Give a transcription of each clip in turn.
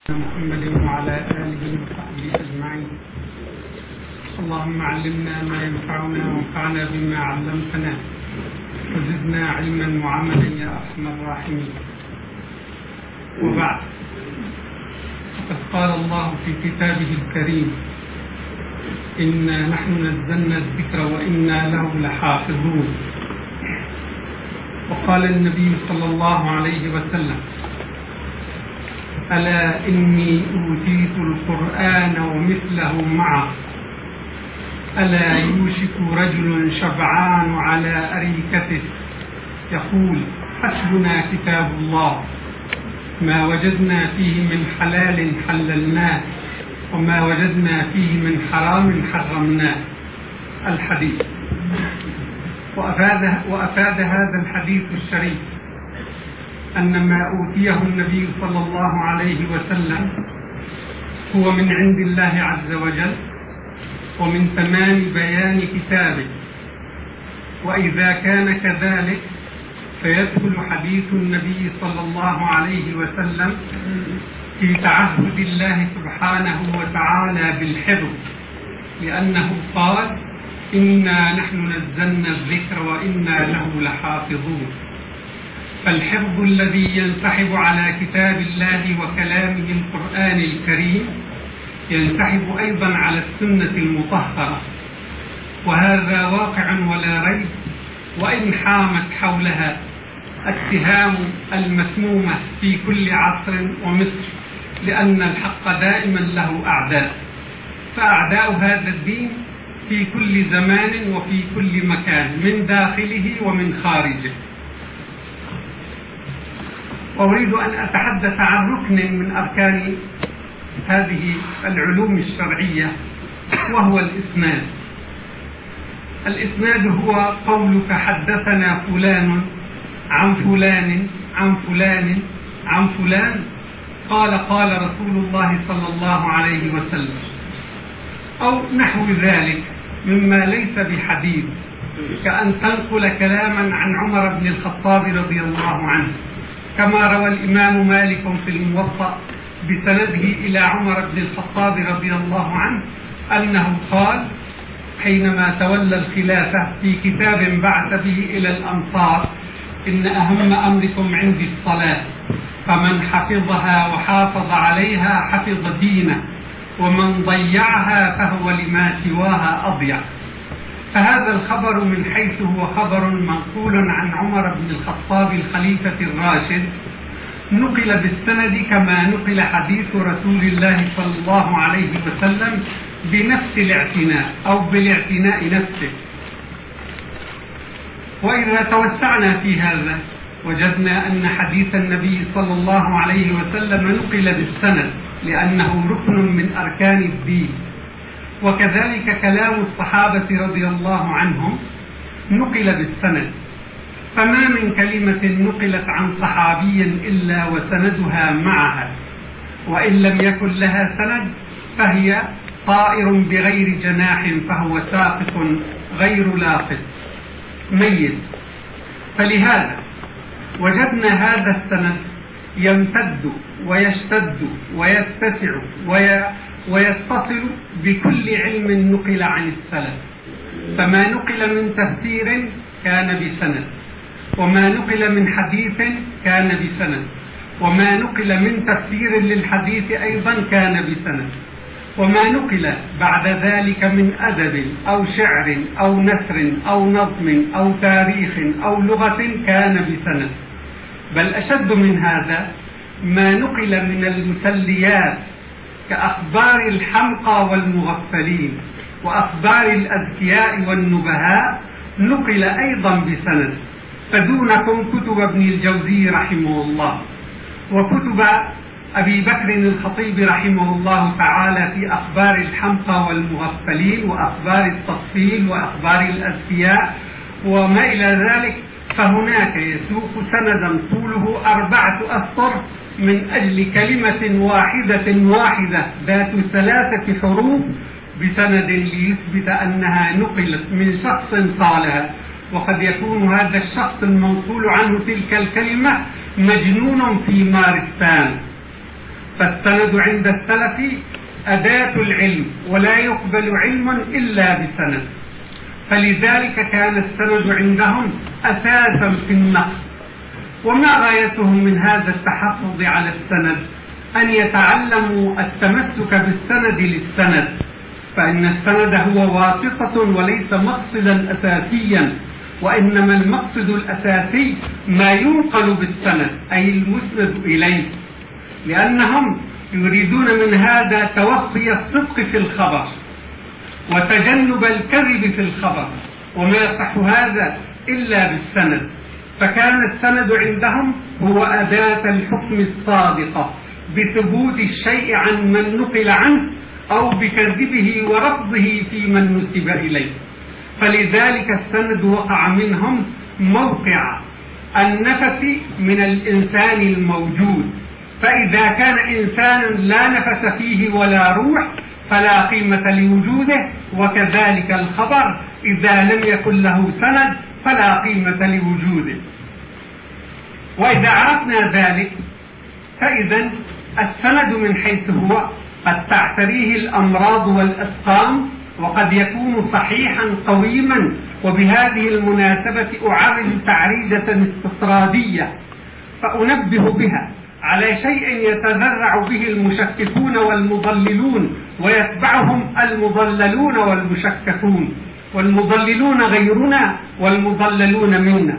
محمد وعلى آله وصحبه أجمعين. اللهم علمنا ما ينفعنا وانفعنا بما علمتنا وزدنا علما وعملا يا أرحم الراحمين. وبعد، فقد قال الله في كتابه الكريم: إنا نحن نزلنا الذكر وإنا له لحافظون. وقال النبي صلى الله عليه وسلم: ألا إني أوتيت القرآن ومثله معه، ألا يوشك رجل شبعان على أريكته يقول: حسبنا كتاب الله، ما وجدنا فيه من حلال حللناه وما وجدنا فيه من حرام حرمناه. الحديث. وأفاد هذا الحديث الشريف أن ما أوتيه النبي صلى الله عليه وسلم هو من عند الله عز وجل ومن تمام بيان كتابه. وإذا كان كذلك فيدخل حديث النبي صلى الله عليه وسلم في تعهد الله سبحانه وتعالى بالحفظ، لأنه قال: إنا نحن نزلنا الذكر وإنا له لحافظون. فالحفظ الذي ينسحب على كتاب الله وكلامه القرآن الكريم ينسحب أيضا على السنة المطهرة، وهذا واقع ولا ريب، وإن حامت حولها اتهام المسمومة في كل عصر ومصر، لأن الحق دائما له أعداء، فأعداء هذا الدين في كل زمان وفي كل مكان، من داخله ومن خارجه. وأريد أن أتحدث عن ركن من أركان هذه العلوم الشرعية، وهو الإسناد. الإسناد هو قولك: حدثنا فلان عن فلان عن فلان عن فلان قال رسول الله صلى الله عليه وسلم، أو نحو ذلك مما ليس بحديث، كأن تنقل كلاما عن عمر بن الخطاب رضي الله عنه، كما روى الإمام مالك في الموطأ بسنده إلى عمر بن الخطاب رضي الله عنه أنه قال حينما تولى الخلافة في كتاب بعث به إلى الأمصار: إن أهم أمركم عندي الصلاة، فمن حفظها وحافظ عليها حفظ دينه، ومن ضيعها فهو لما سواها أضيع. فهذا الخبر من حيث هو خبر منقول عن عمر بن الخطاب الخليفة الراشد نقل بالسند كما نقل حديث رسول الله صلى الله عليه وسلم بنفس الاعتناء أو بالاعتناء نفسه. وإذا توسعنا في هذا وجدنا أن حديث النبي صلى الله عليه وسلم نقل بالسند، لأنه ركن من أركان الدين، وكذلك كلام الصحابة رضي الله عنهم نقل بالسند. فما من كلمة نقلت عن صحابي إلا وسندها معها، وإن لم يكن لها سند فهي طائر بغير جناح، فهو ساقط غير لاقط ميت. فلهذا وجدنا هذا السند يمتد ويشتد ويتسع ويتصل بكل علم نقل عن السلف. فما نقل من تفسير كان بسند، وما نقل من حديث كان بسند، وما نقل من تفسير للحديث أيضا كان بسند، وما نقل بعد ذلك من أدب أو شعر أو نثر أو نظم أو تاريخ أو لغة كان بسند. بل أشد من هذا ما نقل من المسليات كأخبار الحمقى والمغفلين وأخبار الأذكياء والنبهاء نقل أيضا بسند. فدونكم كتب ابن الجوزي رحمه الله، وكتب أبي بكر الخطيب رحمه الله تعالى في أخبار الحمقى والمغفلين وأخبار التطفيل وأخبار الأذكياء وما إلى ذلك. فهناك يسوق سندا طوله 4 أسطر من أجل كلمة واحدة ذات 3 حروف بسند ليثبت أنها نقلت من شخص قالها. وقد يكون هذا الشخص المنقول عنه تلك الكلمة مجنون في مارستان، فالسند عند السلف أداة العلم، ولا يقبل علم إلا بسند، فلذلك كان السند عندهم أساسا في النقل. وما غايتهم من هذا التحفظ على السند؟ أن يتعلموا التمسك بالسند للسند، فإن السند هو واسطة وليس مقصدا أساسيا، وإنما المقصد الأساسي ما ينقل بالسند أي المسند إليه، لأنهم يريدون من هذا توفي الصدق في الخبر وتجنب الكذب في الخبر، وما يصح هذا إلا بالسند. فكان السند عندهم هو أداة الحكم الصادقة بثبوت الشيء عن من نقل عنه أو بكذبه ورفضه في من نسب إليه. فلذلك السند وقع منهم موقع النفس من الإنسان الموجود، فإذا كان إنسان لا نفس فيه ولا روح فلا قيمة لوجوده، وكذلك الخبر إذا لم يكن له سند فلا قيمة لوجوده. وإذا عرفنا ذلك فإذا السند من حيث هو قد تعتريه الأمراض والأسقام، وقد يكون صحيحا قويما. وبهذه المناسبة أعرج تعريجة استطرادية فأنبه بها على شيء يتذرع به المشككون والمضللون ويتبعهم المضللون والمشككون، والمضللون غيرنا والمضللون منا،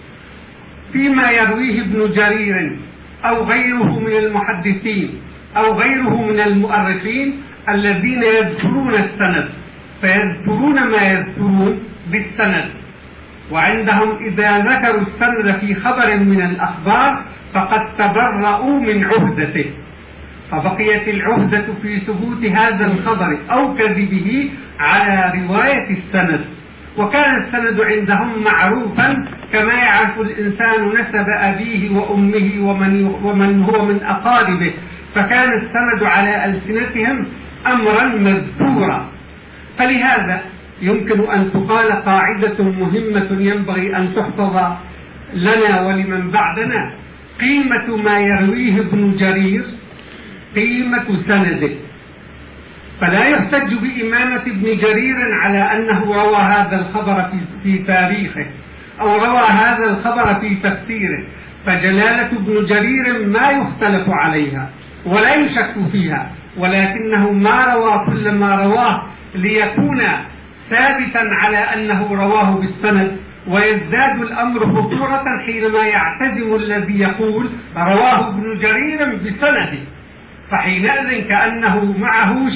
فيما يرويه ابن جرير أو غيره من المحدثين أو غيره من المؤرخين الذين يذكرون السند، فيذكرون ما يذكرون بالسند، وعندهم إذا ذكروا السند في خبر من الأخبار فقد تبرؤوا من عهدته، فبقيت العهدة في ثبوت هذا الخبر أو كذبه على رواية السند. وكان السند عندهم معروفا كما يعرف الإنسان نسب أبيه وأمه ومن هو من أقاربه، فكان السند على ألسنتهم أمرا مذكورا. فلهذا يمكن أن تقال قاعدة مهمة ينبغي أن تحفظ لنا ولمن بعدنا: قيمة ما يرويه ابن جرير قيمة سنده، فلا يحتج بإمامة ابن جرير على أنه روى هذا الخبر في تاريخه أو روى هذا الخبر في تفسيره، فجلالة ابن جرير ما يختلف عليها ولا يشك فيها، ولكنه ما روى كل ما رواه ليكون ثابتا على أنه رواه بالسند، ويزداد الأمر خطورة حينما يعتزم الذي يقول رواه ابن جرير بسنده، فحينئذ كأنه معه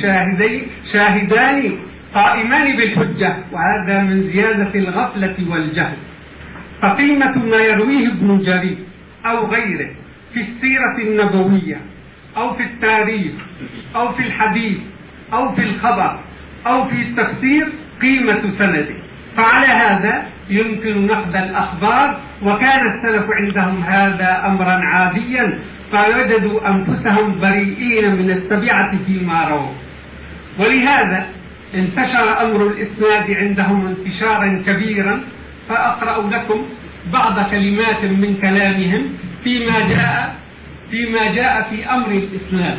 شاهدان قائمان بالحجة، وهذا من زيادة الغفلة والجهل. فقيمة ما يرويه ابن جرير أو غيره في السيرة النبوية أو في التاريخ أو في الحديث أو في الخبر أو في التفسير قيمة سنده. فعلى هذا يمكن نقد الأخبار، وكان السلف عندهم هذا أمرا عاديا، فوجدوا أنفسهم بريئين من التبعة فيما رووا. ولهذا انتشر أمر الإسناد عندهم انتشارا كبيرا. فأقرأ لكم بعض كلمات من كلامهم فيما جاء في أمر الإسناد.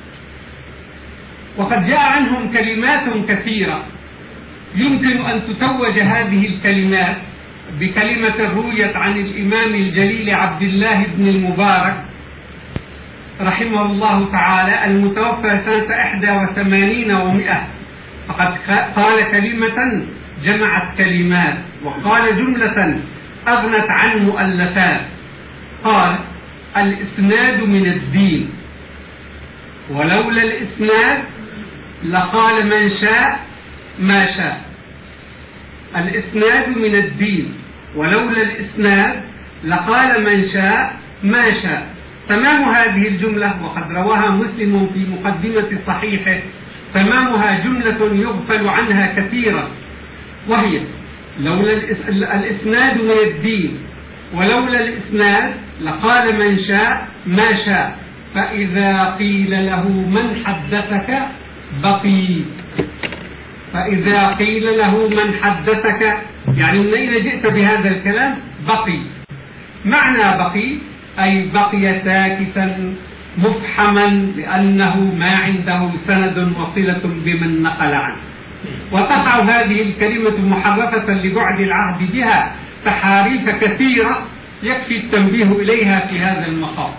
وقد جاء عنهم كلمات كثيرة، يمكن أن تتوج هذه الكلمات بكلمة رويت عن الإمام الجليل عبد الله بن المبارك رحمه الله تعالى المتوفى سنة 81 و100، فقد قال كلمة جمعت كلمات، وقال جملة أغنت عن مؤلفات. قال: الإسناد من الدين، ولولا الإسناد لقال من شاء ما شاء. الإسناد من الدين، ولولا الإسناد لقال من شاء ما شاء. تمام هذه الجملة، وقد رواها مسلم في مقدمة صحيحه، تمامها جملة يغفل عنها كثيرا، وهي: لولا الإسناد من الدين، ولولا الإسناد لقال من شاء ما شاء، فإذا قيل له من حدثك بقي. فإذا قيل له من حدثك يعني من أين جئت بهذا الكلام؟ بقي. معنى بقي أي بقي ساكتا مفحما لأنه ما عنده سند وصلة بمن نقل عنه. وتقع هذه الكلمة محرفة لبعد العهد بها تحاريف كثيرة يكفي التنبيه إليها في هذا المقام.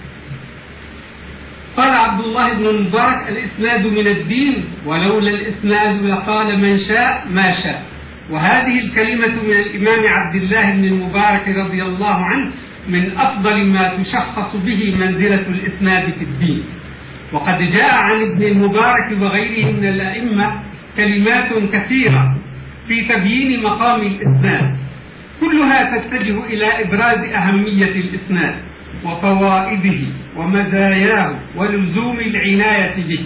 قال عبد الله بن المبارك: الإسناد من الدين، ولولا الإسناد لقال من شاء ما شاء. وهذه الكلمة من الإمام عبد الله بن المبارك رضي الله عنه من أفضل ما تشخص به منزلة الإسناد في الدين. وقد جاء عن ابن المبارك وغيره من الأئمة كلمات كثيرة في تبيين مقام الإسناد، كلها تتجه إلى إبراز أهمية الإسناد وفوائده ومزاياه ولزوم العناية به.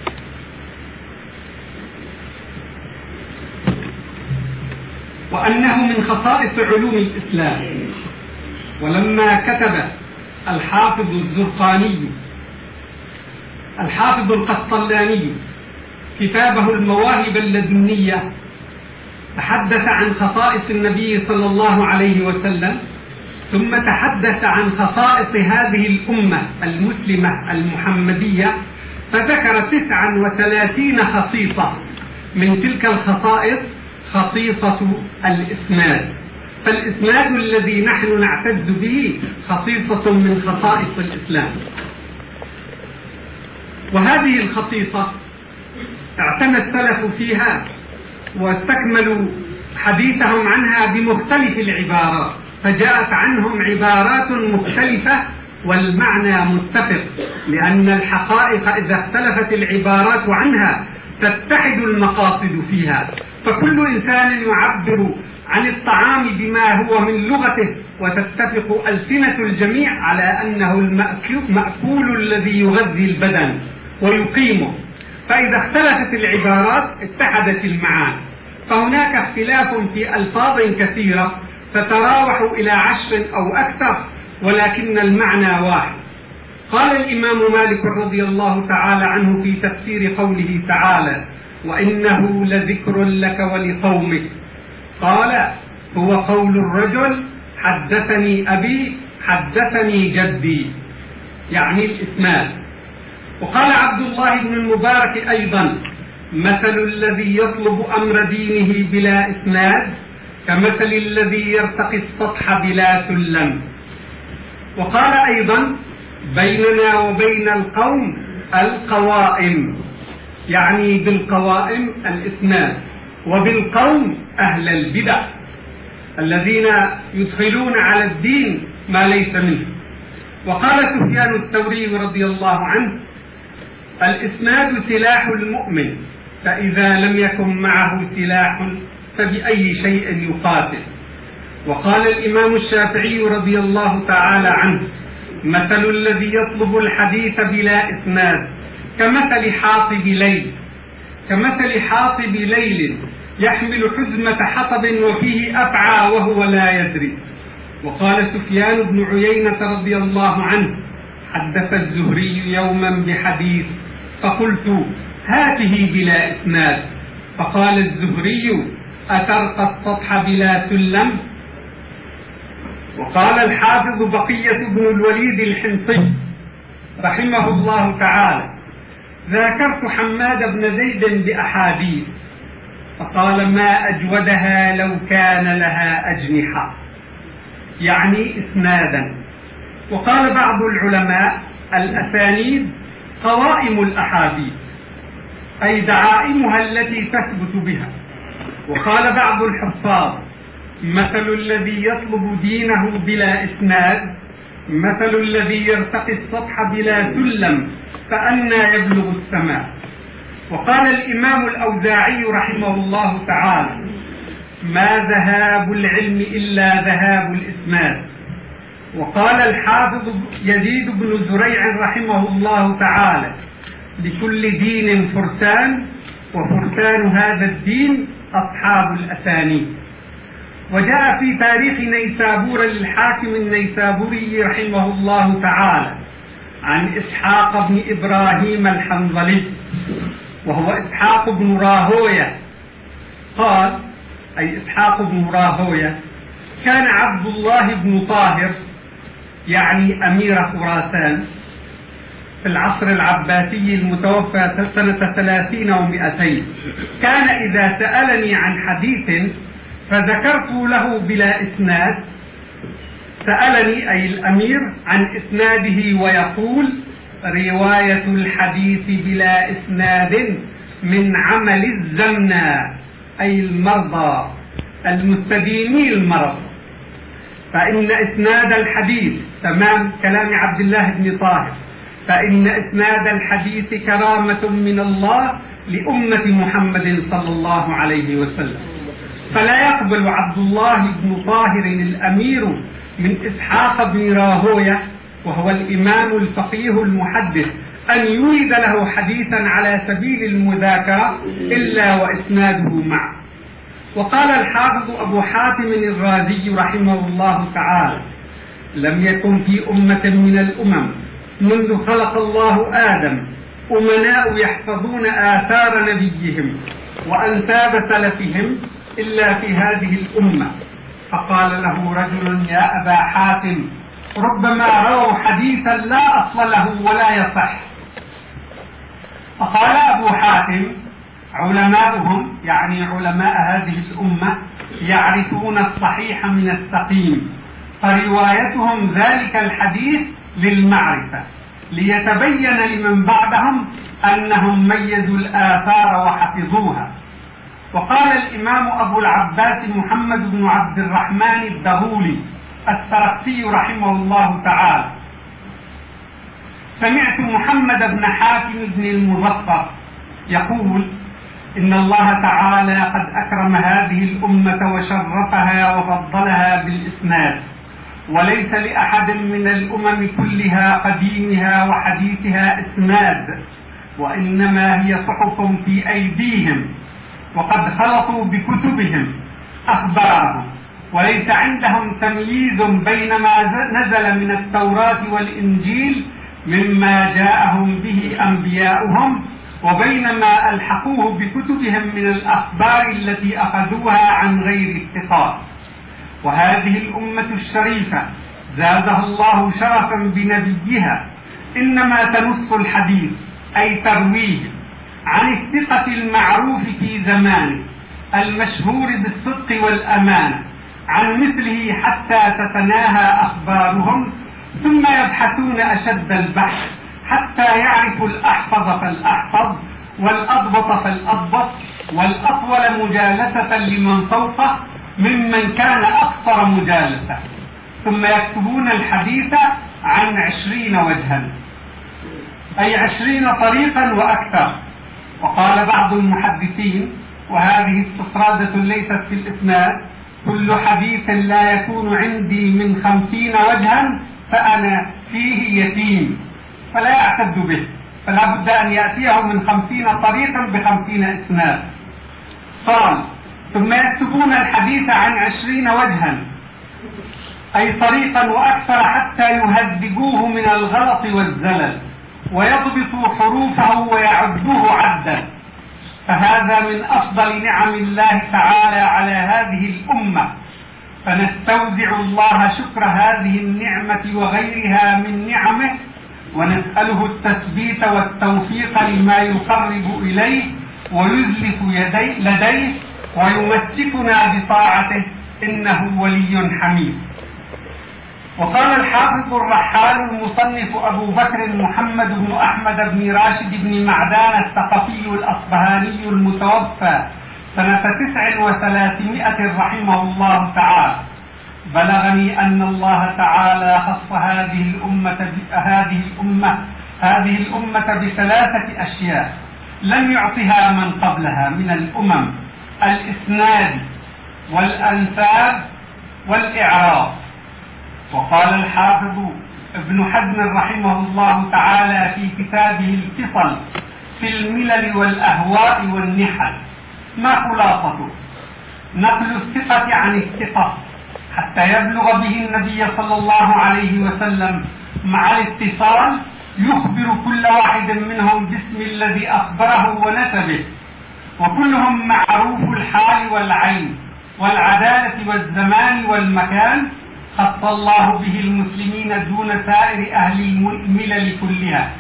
وأنه من خصائص علوم الإسلام. ولما كتب الحافظ الزرقاني الحافظ القسطلاني كتابه المواهب اللدنية تحدث عن خصائص النبي صلى الله عليه وسلم، ثم تحدث عن خصائص هذه الأمة المسلمة المحمدية، فذكر 39 خصيصة. من تلك الخصائص خصيصة الإسناد، فالإسناد الذي نحن نعتز به خصيصة من خصائص الإسلام. وهذه الخصيصة اعتنى السلف فيها واستكملوا حديثهم عنها بمختلف العبارات، فجاءت عنهم عبارات مختلفة والمعنى متفق، لأن الحقائق إذا اختلفت العبارات عنها تتحد المقاصد فيها، فكل إنسان يعبر عن الطعام بما هو من لغته، وتتفق ألسنة الجميع على أنه المأكول الذي يغذي البدن ويقيمه. فإذا اختلفت العبارات اتحدت المعاني، فهناك اختلاف في ألفاظ كثيرة تتراوح إلى 10 أو أكثر، ولكن المعنى واحد. قال الإمام مالك رضي الله تعالى عنه في تفسير قوله تعالى: وإنه لذكر لك ولقومك، قال: هو قول الرجل حدثني أبي حدثني جدي، يعني الإسناد. وقال عبد الله بن المبارك أيضا: مثل الذي يطلب أمر دينه بلا إسناد كمثل الذي يرتقي السطح بلا سلم. وقال أيضا: بيننا وبين القوم القوائم، يعني بالقوائم الإسناد، وبالقوم أهل البدع الذين يدخلون على الدين ما ليس منه. وقال سفيان الثوري رضي الله عنه: الإسناد سلاح المؤمن، فإذا لم يكن معه سلاح فبأي شيء يقاتل. وقال الإمام الشافعي رضي الله تعالى عنه: مثل الذي يطلب الحديث بلا إسناد كمثل حاطب ليل يحمل حزمة حطب وفيه أفعى وهو لا يدري. وقال سفيان بن عيينة رضي الله عنه: حدث الزهري يوما بحديث فقلت: هاته بلا إسناد، فقال الزهري: أترقى السطح بلا سلم؟ وقال الحافظ بقية بن الوليد الحمصي رحمه الله تعالى: ذاكرت حماد بن زيد بأحاديث، فقال: ما أجودها لو كان لها أجنحة، يعني إسنادا. وقال بعض العلماء: الأسانيد قوائم الأحاديث، أي دعائمها التي تثبت بها. وقال بعض الحفاظ: مثل الذي يطلب دينه بلا إسناد مثل الذي يرتقي السطح بلا سلم، فأنى يبلغ السماء. وقال الإمام الأوزاعي رحمه الله تعالى: ما ذهاب العلم إلا ذهاب الإسناد. وقال الحافظ يزيد بن زريع رحمه الله تعالى: لكل دين فرسان، وفرسان هذا الدين أصحاب الأسانيد. وجاء في تاريخ نيسابور للحاكم النيسابوري رحمه الله تعالى عن إسحاق بن إبراهيم الحنظلي، وهو إسحاق بن راهوية، قال: أي إسحاق بن راهوية: كان عبد الله بن طاهر، يعني أمير خراسان، في العصر العباسي المتوفى سنة 30 و200 كان إذا سألني عن حديث فذكرت له بلا إسناد سألني أي الأمير عن إسناده ويقول: رواية الحديث بلا إسناد من عمل الزمنة، أي المرضى المستديمي المرض، فإن إسناد الحديث تمام كلام عبد الله بن طاهر، فإن إسناد الحديث كرامة من الله لأمة محمد صلى الله عليه وسلم، فلا يقبل عبد الله بن طاهر الأمير من إسحاق بن راهويه وهو الإمام الفقيه المحدث أن يورد له حديثا على سبيل المذاكرة إلا وإسناده معه. وقال الحافظ أبو حاتم الرازي رحمه الله تعالى: لم يكن في أمة من الأمم منذ خلق الله آدم أمناء يحفظون آثار نبيهم وأنساب سلفهم إلا في هذه الأمة. فقال له رجل: يا أبا حاتم، ربما رووا حديثا لا أصل له ولا يصح. فقال أبو حاتم: علماؤهم، يعني علماء هذه الأمة، يعرفون الصحيح من السقيم، فروايتهم ذلك الحديث للمعرفة ليتبين لمن بعدهم أنهم ميزوا الآثار وحفظوها. وقال الإمام أبو العباس محمد بن عبد الرحمن الدغولي السرقسي رحمه الله تعالى: سمعت محمد بن حاتم بن المظفر يقول: إن الله تعالى قد أكرم هذه الأمة وشرفها وفضلها بالإسناد، وليس لأحد من الأمم كلها قديمها وحديثها إسناد، وإنما هي صحف في أيديهم، وقد خلطوا بكتبهم أخبارهم، وليس عندهم تمييز بين ما نزل من التوراة والإنجيل مما جاءهم به أنبياؤهم وبين ما ألحقوه بكتبهم من الأخبار التي أخذوها عن غير الثقات. وهذه الأمة الشريفة زادها الله شرفا بنبيها إنما تنص الحديث أي ترويه عن الثقة المعروف في زمانه المشهور بالصدق والأمانة عن مثله حتى تتناهى أخبارهم، ثم يبحثون أشد البحث حتى يعرفوا الأحفظ فالأحفظ والأضبط فالأضبط والأطول مجالسة لمن فوقه ممن كان أقصر مجالسة، ثم يكتبون الحديث عن 20 وجها، أي 20 طريقا وأكثر. وقال بعض المحدثين، وهذه استطرادة ليست في الإسناد: كل حديث لا يكون عندي من 50 وجها فأنا فيه يتيم، فلا يعتد به، فلا بد أن يأتيه من 50 طريقا ب50 إسناد. قال: ثم يكتبون الحديث عن 20 وجها أي طريقا وأكثر حتى يهذبوه من الغلط والزلل ويضبطوا حروفه ويعدوه عدا، فهذا من أفضل نعم الله تعالى على هذه الأمة، فنستودع الله شكر هذه النعمة وغيرها من نعمه، ونسأله التثبيت والتوفيق لما يقرب إليه ويزلف لديه ويمسكنا بطاعته، إنه ولي حميد. وقال الحافظ الرحال المصنف أبو بكر محمد بن أحمد بن راشد بن معدان الثقفي الأصبهاني المتوفى سنة 39 رحمه الله تعالى: بلغني أن الله تعالى خص هذه الأمة بثلاثة أشياء لم يعطها من قبلها من الأمم: الإسناد والأنساب والإعراض. وقال الحافظ ابن حزم رحمه الله تعالى في كتابه الفصل في الملل والأهواء والنحل: ما خلاصته؟ نقل الثقة عن الثقة حتى يبلغ به النبي صلى الله عليه وسلم، مع الاتصال يخبر كل واحد منهم باسم الذي أخبره ونسبه، وكلهم معروف الحال والعين والعدالة والزمان والمكان، خص الله به المسلمين دون سائر أهل الملل كلها،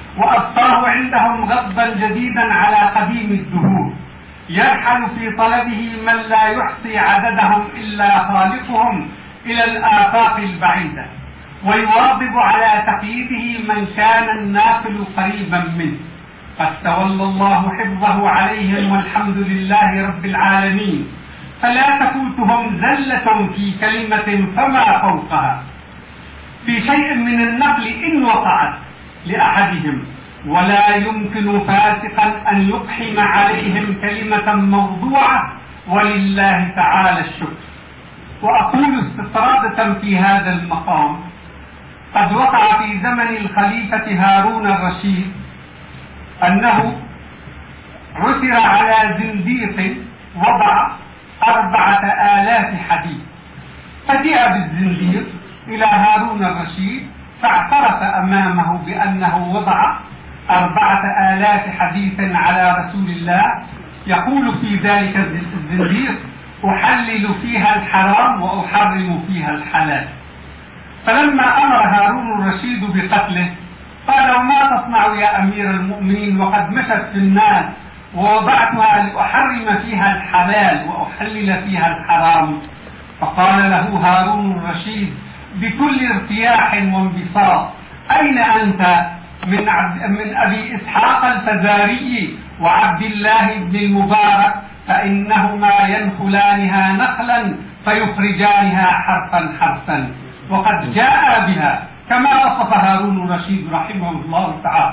وأبقاه عندهم غضبا جديدا على قديم الدهور، يرحل في طلبه من لا يحصي عددهم إلا خالقهم إلى الآفاق البعيدة، ويواظب على تقييده من كان الناقل قريبا منه. قد تولى الله حفظه عليهم والحمد لله رب العالمين، فلا تفوتهم زلة في كلمة فما فوقها في شيء من النقل إن وقعت لأحدهم، ولا يمكن فاسقا أن يقحم عليهم كلمة موضوعة، ولله تعالى الشكر. وأقول استطرادة في هذا المقام: قد وقع في زمن الخليفة هارون الرشيد أنه عثر على زنديق وضع 4000 حديث، فجاء بالزنديق إلى هارون الرشيد فاعترف أمامه بأنه وضع 4000 حديث على رسول الله، يقول في ذلك الزنديق: أحلل فيها الحرام وأحرم فيها الحلال. فلما أمر هارون الرشيد بقتله قال: وما تصنع يا أمير المؤمنين وقد مشت في الناس ووضعتها لأحرم فيها الحلال وأحلل فيها الحرام؟ فقال له هارون الرشيد بكل ارتياح وانبساط: أين أنت من أبي إسحاق الفزاري وعبد الله بن المبارك، فإنهما ينخلانها نخلا فيخرجانها حرفا حرفا، وقد جاء بها كما وصف هارون الرشيد رحمه الله تعالى.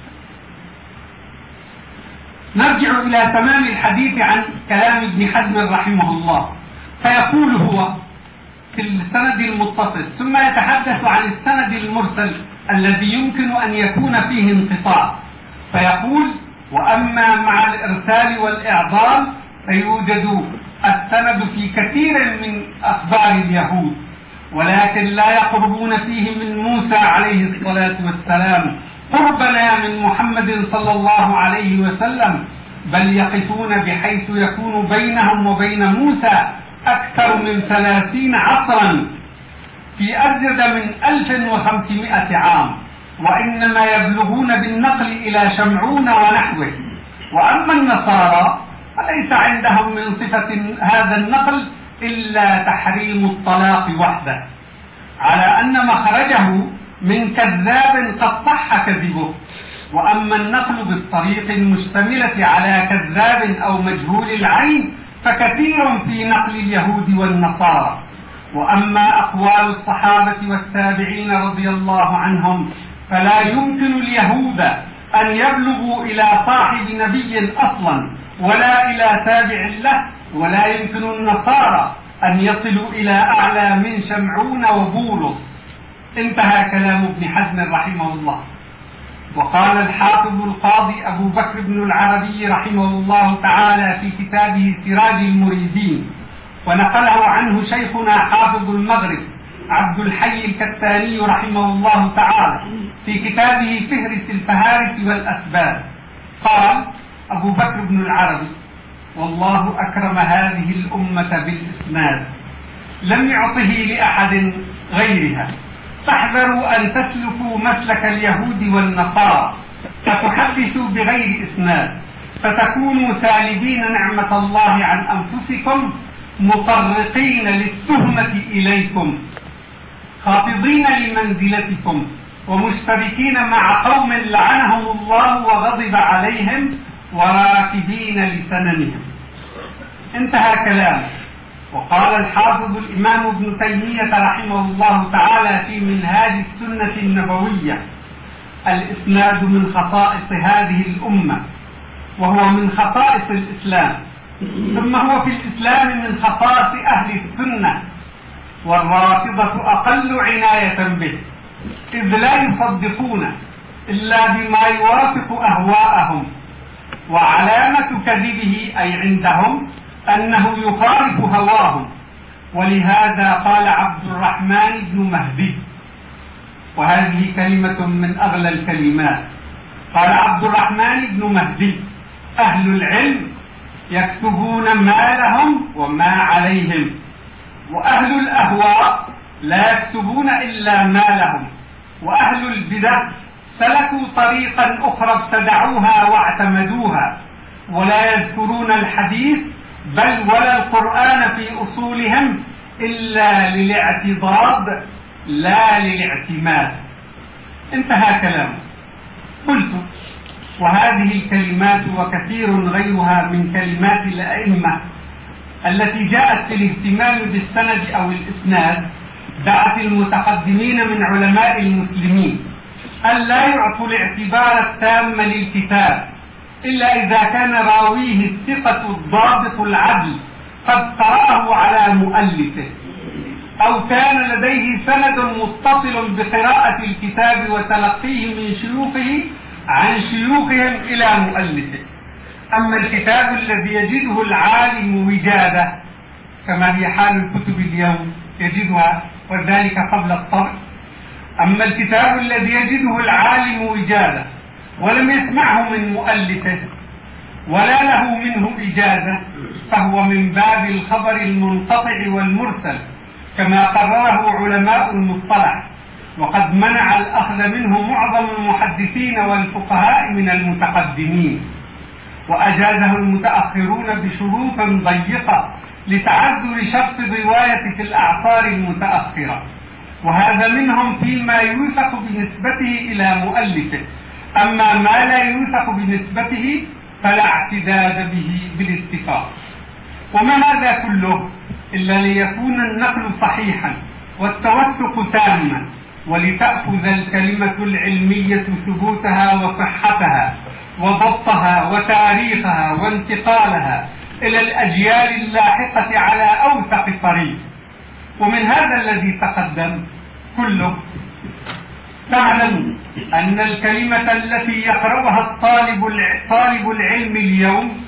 نرجع إلى تمام الحديث عن كلام ابن حزم رحمه الله، فيقول هو في السند المتصل ثم يتحدث عن السند المرسل الذي يمكن أن يكون فيه انقطاع، فيقول: وأما مع الإرسال والإعضال فيوجد السند في كثير من أخبار اليهود، ولكن لا يقربون فيه من موسى عليه الصلاة والسلام قربنا من محمد صلى الله عليه وسلم، بل يقفون بحيث يكون بينهم وبين موسى أكثر من 30 عصرا في أزيد من 1500 عام، وإنما يبلغون بالنقل إلى شمعون ونحوه. وأما النصارى فليس عندهم من صفة هذا النقل إلا تحريم الطلاق وحده، على أن مخرجه من كذاب قد صح كذبه. وأما النقل بالطريق المشتملة على كذاب أو مجهول العين فكثير في نقل اليهود والنصارى. وأما أقوال الصحابة والتابعين رضي الله عنهم فلا يمكن اليهود أن يبلغوا إلى صاحب نبي أصلا ولا إلى تابع له، ولا يمكن النصارى أن يصلوا إلى أعلى من شمعون وبولس. انتهى كلام ابن حزم رحمه الله. وقال الحافظ القاضي أبو بكر بن العربي رحمه الله تعالى في كتابه سراج المريدين، ونقله عنه شيخنا حافظ المغرب عبد الحي الكتاني رحمه الله تعالى في كتابه فهرس الفهارس والأسباب، قال أبو بكر بن العربي: والله أكرم هذه الأمة بالإسناد، لم يعطه لأحد غيرها، فاحذروا أن تسلكوا مسلك اليهود والنصارى فتحدثوا بغير إسناد، فتكونوا سالبين نعمة الله عن أنفسكم، مطرقين للتهمة إليكم، خافضين لمنزلتكم، ومشتركين مع قوم لعنهم الله وغضب عليهم، وراكبين لسننهم. انتهى كلامه. وقال الحافظ الإمام ابن تيمية رحمه الله تعالى في منهاج السنة النبوية: الإسناد من خصائص هذه الأمة، وهو من خصائص الإسلام، ثم هو في الإسلام من خصائص أهل السنة، والرافضة أقل عناية به، إذ لا يصدقون إلا بما يوافق أهواءهم، وعلامة كذبه أي عندهم أنه يخالف هواهم. ولهذا قال عبد الرحمن بن مهدي، وهذه كلمة من أغلى الكلمات، قال عبد الرحمن بن مهدي: أهل العلم يكتبون ما لهم وما عليهم، وأهل الأهواء لا يكتبون إلا ما لهم، وأهل البدع سلكوا طريقا أخرى ابتدعوها واعتمدوها، ولا يذكرون الحديث بل ولا القرآن في أصولهم إلا للاعتضاد لا للاعتماد. انتهى كلامه. قلت: وهذه الكلمات وكثير غيرها من كلمات الأئمة التي جاءت في الاهتمام بالسند أو الإسناد دعت المتقدمين من علماء المسلمين أن لا يعطوا الاعتبار التام للكتاب إلا إذا كان راويه الثقة الضابط العدل قد قرأه على مؤلفه، أو كان لديه سند متصل بقراءة الكتاب وتلقيه من شيوخه عن شيوخهم إلى مؤلفه. أما الكتاب الذي يجده العالم وجادة كما هي حال الكتب اليوم يجدها وذلك قبل الطبع، أما الكتاب الذي يجده العالم وجادة ولم يسمعه من مؤلفه ولا له منه إجازة فهو من باب الخبر المنقطع والمرسل كما قرره علماء المصطلح، وقد منع الأخذ منه معظم المحدثين والفقهاء من المتقدمين، وأجازه المتأخرون بشروط ضيقة لتعذر شرط الرواية في الأعصار المتأخرة، وهذا منهم فيما يوثق بنسبته إلى مؤلفه، أما ما لا يوثق بنسبته فلا اعتداد به بالاتفاق. وما هذا كله إلا ليكون النقل صحيحا والتوثق تاما، ولتأخذ الكلمة العلمية ثبوتها وصحتها وضبطها وتاريخها وانتقالها إلى الأجيال اللاحقة على أوثق طريق. ومن هذا الذي تقدم كله تعلم أن الكلمة التي يقرأها طالب العلم اليوم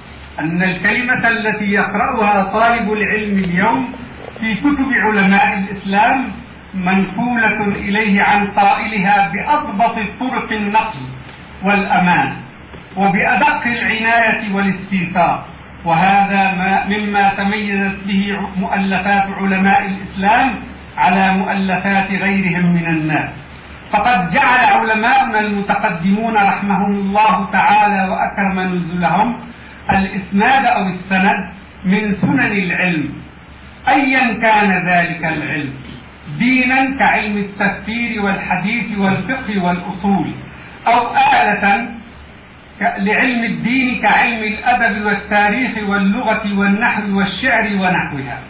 في كتب علماء الإسلام منقولة إليه عن قائلها بأضبط طرق النقل والأمان وبأدق العناية والاستيثاق، وهذا مما تميزت به مؤلفات علماء الإسلام على مؤلفات غيرهم من الناس. فقد جعل علماؤنا المتقدمون رحمهم الله تعالى وأكرم نزلهم الإسناد أو السند من سنن العلم أيا كان ذلك العلم، دينا كعلم التفسير والحديث والفقه والأصول، أو آلة لعلم الدين كعلم الأدب والتاريخ واللغة والنحو والشعر ونحوها.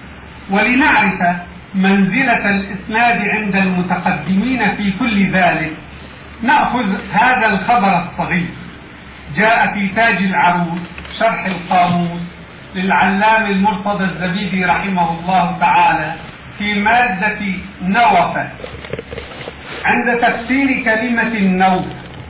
ولنعرف منزلة الإسناد عند المتقدمين في كل ذلك نأخذ هذا الخبر الصغير. جاء في تاج العروض شرح القاموس للعلام المرتضى الزبيدي رحمه الله تعالى في مادة نوفة عند تفسير كلمة النوف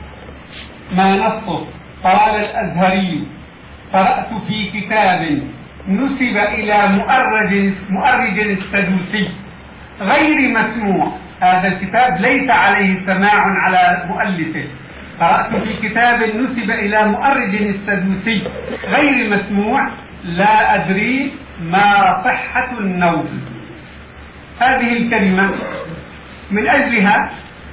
ما نصه. قال الأزهري: قرأت في كتاب نسب إلى مؤرج السدوسي غير مسموع، هذا الكتاب ليس عليه سماع على مؤلفه، قرأت في كتاب نسب إلى مؤرج السدوسي غير مسموع لا أدري ما صحة النوف. هذه الكلمة من أجلها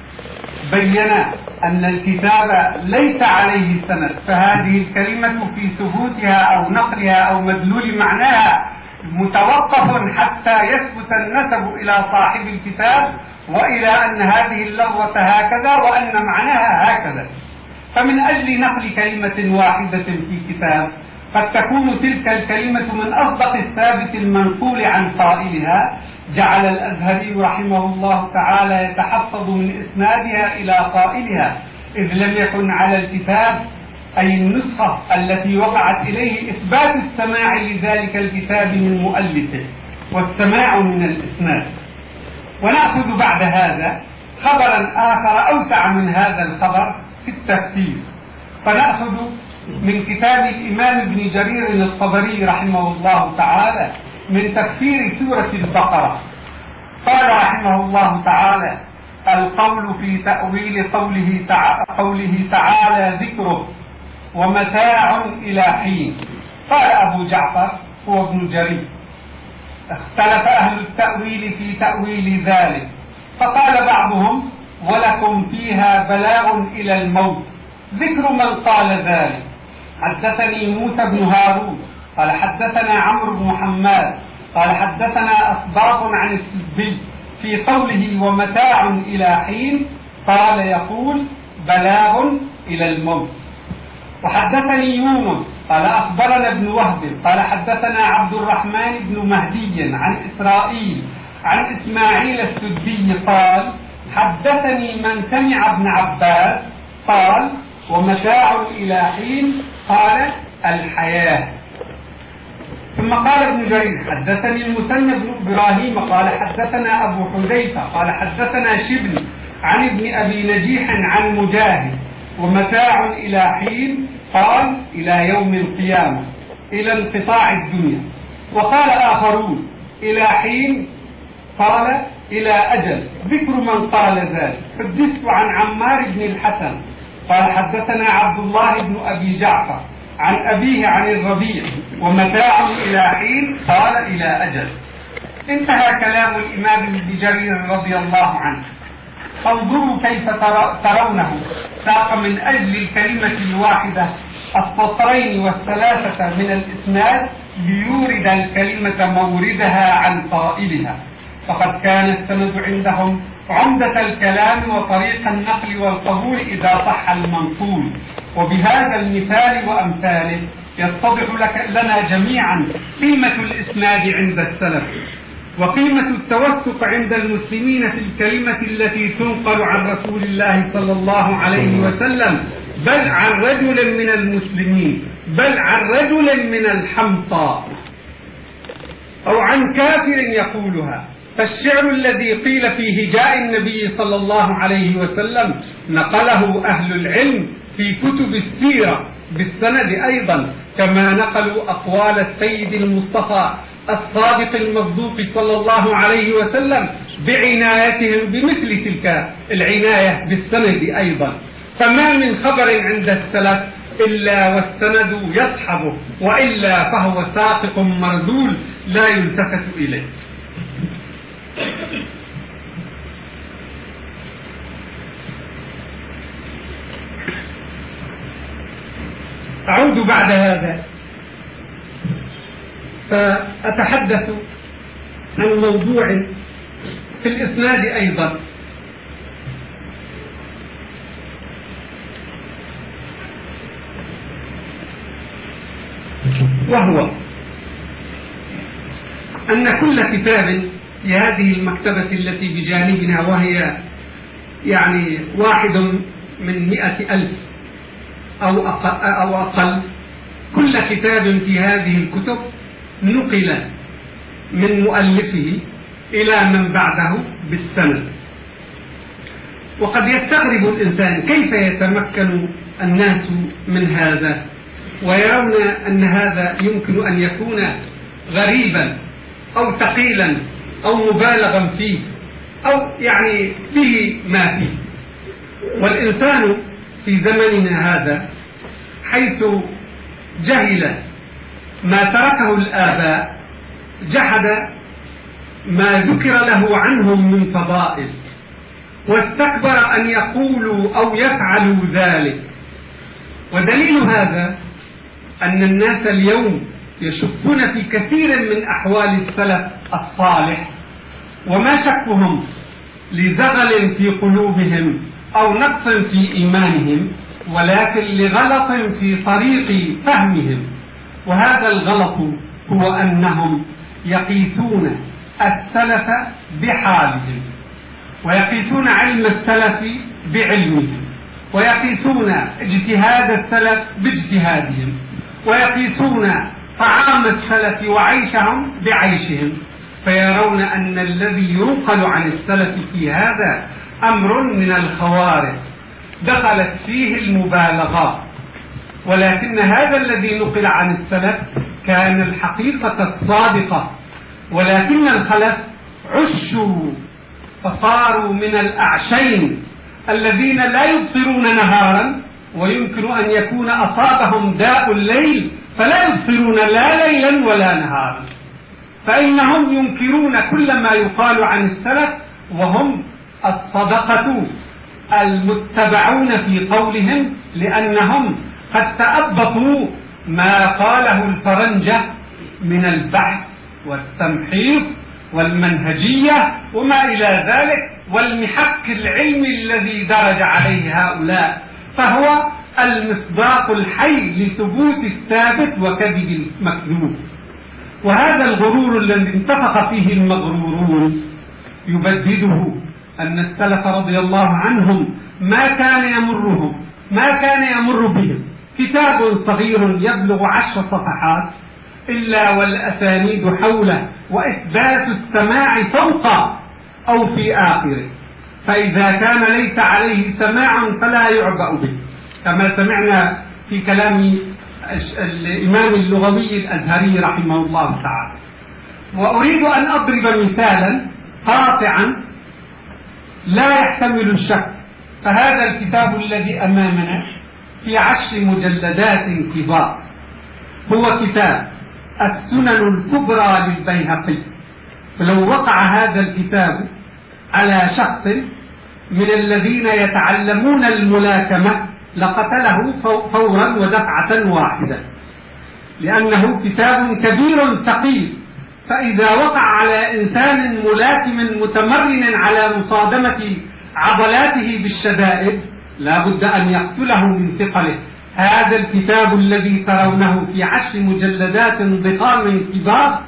بينا أن الكتاب ليس عليه سند، فهذه الكلمة في ثبوتها أو نقلها أو مدلول معناها متوقف حتى يثبت النسب إلى صاحب الكتاب وإلى أن هذه اللغة هكذا وأن معناها هكذا. فمن أجل نقل كلمة واحدة في كتاب قد تكون تلك الكلمة من أصدق الثابت المنقول عن قائلها، جعل الأزهري رحمه الله تعالى يتحفظ من إسنادها إلى قائلها، إذ لم يكن على الكتاب أي النسخة التي وقعت إليه إثبات السماع لذلك الكتاب من مؤلفه والسماع من الإسناد. ونأخذ بعد هذا خبرا آخر أوسع من هذا الخبر في التفسير، فنأخذ من كتاب الإمام ابن جرير الطبري رحمه الله تعالى من تفسير سورة البقرة. قال رحمه الله تعالى: القول في تأويل قوله تعالى ذكره ومتاع إلى حين. قال أبو جعفر هو ابن جرير: اختلف أهل التأويل في تأويل ذلك، فقال بعضهم ولكم فيها بلاء إلى الموت. ذكر من قال ذلك: حدثني موسى بن هارون قال حدثنا عمرو بن حماد قال حدثنا أصباط عن السدي في قوله ومتاع إلى حين، قال يقول بلاغ إلى الموت. وحدثني يونس قال أخبرنا ابن وهب قال حدثنا عبد الرحمن بن مهدي عن إسرائيل عن إسماعيل السدي قال حدثني من سمع ابن عباس قال ومتاع إلى حين، قال الحياة. ثم قال ابن جرير حدثني المثنى بن إبراهيم قال حدثنا أبو حذيفة قال حدثنا شبل عن ابن أبي نجيح عن مجاهد ومتاع إلى حين، قال إلى يوم القيامة، إلى انقطاع الدنيا. وقال آخرون إلى حين، قال إلى أجل. ذكر من قال ذلك: حدثت عن عمار بن الحسن قال حدثنا عبد الله بن أبي جعفر عن أبيه عن الربيع ومتاع إلى حين، قال إلى أجل. انتهى كلام الإمام ابن جرير رضي الله عنه. فانظروا كيف ترونه ساق من أجل الكلمة الواحدة السطرين والثلاثة من الإسناد ليورد الكلمة موردها عن قائلها. فقد كان السند عندهم عمدة الكلام وطريق النقل والقبول إذا صح المنقول. وبهذا المثال وأمثاله يتضح لنا جميعا قيمة الإسناد عند السلف، وقيمة التوثق عند المسلمين في الكلمة التي تنقل عن رسول الله صلى الله عليه وسلم، بل عن رجل من المسلمين، بل عن رجل من الحمقى أو عن كافر يقولها. فالشعر الذي قيل في هجاء النبي صلى الله عليه وسلم نقله أهل العلم في كتب السيرة بالسند أيضا، كما نقلوا أقوال السيد المصطفى الصادق المصدوق صلى الله عليه وسلم بعنايتهم بمثل تلك العناية بالسند أيضا. فما من خبر عند السلف إلا والسند يصحبه، وإلا فهو ساقط مردول لا يلتفت إليه. أعود بعد هذا فأتحدث عن موضوع في الإسناد أيضا، وهو أن كل كتاب في هذه المكتبة التي بجانبنا، وهي يعني 1,100,000 أو أقل، كل كتاب في هذه الكتب نقل من مؤلفه إلى من بعده بالسند. وقد يستغرب الإنسان كيف يتمكن الناس من هذا، ويرون أن هذا يمكن أن يكون غريبا أو ثقيلا أو مبالغا فيه، أو يعني فيه ما فيه. والإنسان في زمننا هذا حيث جهل ما تركه الآباء، جحد ما ذكر له عنهم من فضائل، واستكبر أن يقولوا أو يفعلوا ذلك. ودليل هذا أن الناس اليوم يشكون في كثير من أحوال السلف الصالح، وما شكهم لزغل في قلوبهم أو نقص في إيمانهم، ولكن لغلط في طريق فهمهم. وهذا الغلط هو أنهم يقيسون السلف بحالهم، ويقيسون علم السلف بعلمهم، ويقيسون اجتهاد السلف باجتهادهم، ويقيسون طعام السلف وعيشهم بعيشهم، فيرون أن الذي ينقل عن السلف في هذا أمر من الخوارق دخلت فيه المبالغات. ولكن هذا الذي نقل عن السلف كان الحقيقة الصادقة، ولكن الخلف عشوا فصاروا من الأعشين الذين لا يبصرون نهارا، ويمكن أن يكون أصابهم داء الليل فلا يبصرون لا ليلا ولا نهارا، فإنهم ينكرون كل ما يقال عن السلف، وهم الصدقة المتبعون في قولهم، لأنهم قد تأبطوا ما قاله الفرنجة من البحث والتمحيص والمنهجية وما إلى ذلك والمحك العلمي الذي درج عليه هؤلاء، فهو المصداق الحي لثبوت الثابت وكذب المكذوب. وهذا الغرور الذي انتفخ فيه المغرورون يبدده أن السلف رضي الله عنهم ما كان يمر بهم كتاب صغير يبلغ 10 صفحات إلا والأسانيد حوله وإثبات السماع فوق أو في آخره، فإذا كان ليس عليه سماع فلا يعبأ به، كما سمعنا في كلام الإمام اللغوي الأزهري رحمه الله تعالى. وأريد أن أضرب مثالا قاطعا لا يحتمل الشك، فهذا الكتاب الذي أمامنا في 10 مجلدات كبار، هو كتاب السنن الكبرى للبيهقي. فلو وقع هذا الكتاب على شخص من الذين يتعلمون الملاكمة لقتله فورا ودفعة واحدة، لأنه كتاب كبير ثقيل، فإذا وقع على إنسان ملاكم متمرن على مصادمة عضلاته بالشدائد لا بد أن يقتله من ثقله. هذا الكتاب الذي ترونه في 10 مجلدات ضخام كبار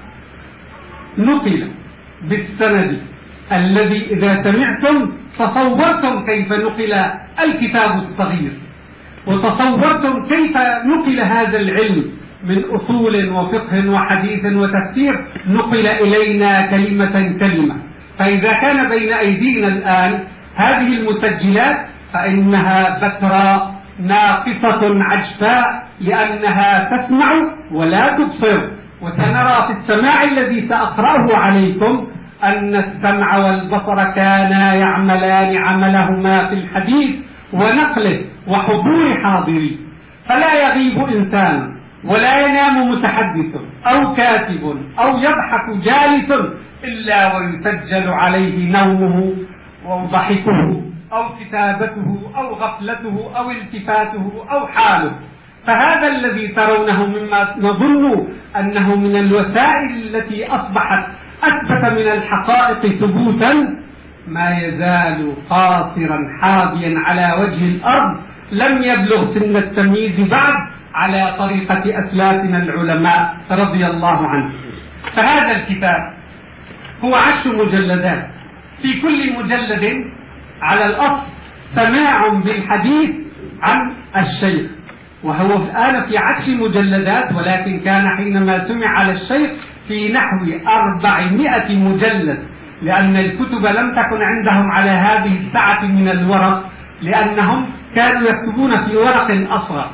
نقل بالسند الذي إذا سمعتم تصورتم كيف نقل الكتاب الصغير، وتصورتم كيف نقل هذا العلم من أصول وفقه وحديث وتفسير، نقل إلينا كلمة كلمة. فإذا كان بين أيدينا الآن هذه المسجلات فإنها بتراء ناقصة عجفاء، لأنها تسمع ولا تبصر. وسنرى في السماع الذي سأقرأه عليكم أن السمع والبصر كانا يعملان عملهما في الحديث ونقله وحضور حاضري، فلا يغيب إنسان ولا ينام متحدث أو كاتب أو يضحك جالس إلا ويسجل عليه نومه أو ضحكه أو كتابته أو غفلته أو التفاته أو حاله. فهذا الذي ترونه مما نظن أنه من الوسائل التي أصبحت أثبت من الحقائق ثبوتا ما يزال قاصرا حاضيا على وجه الأرض، لم يبلغ سن التمييز بعد، على طريقة أسلافنا العلماء رضي الله عنهم. فهذا الكتاب هو 10 مجلدات، في كل مجلد على الأصل سماع بالحديث عن الشيخ، وهو الآن في 10 مجلدات، ولكن كان حينما سمع على الشيخ في نحو 400 مجلد، لأن الكتب لم تكن عندهم على هذه السعة من الورق، لأنهم كانوا يكتبون في ورق أصغر.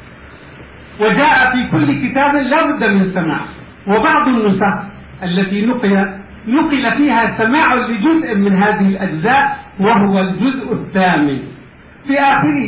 وجاء في كل كتاب لا بد من سماع، وبعض النسخ التي نقل فيها سماع لجزء من هذه الأجزاء، وهو الجزء الثامن، في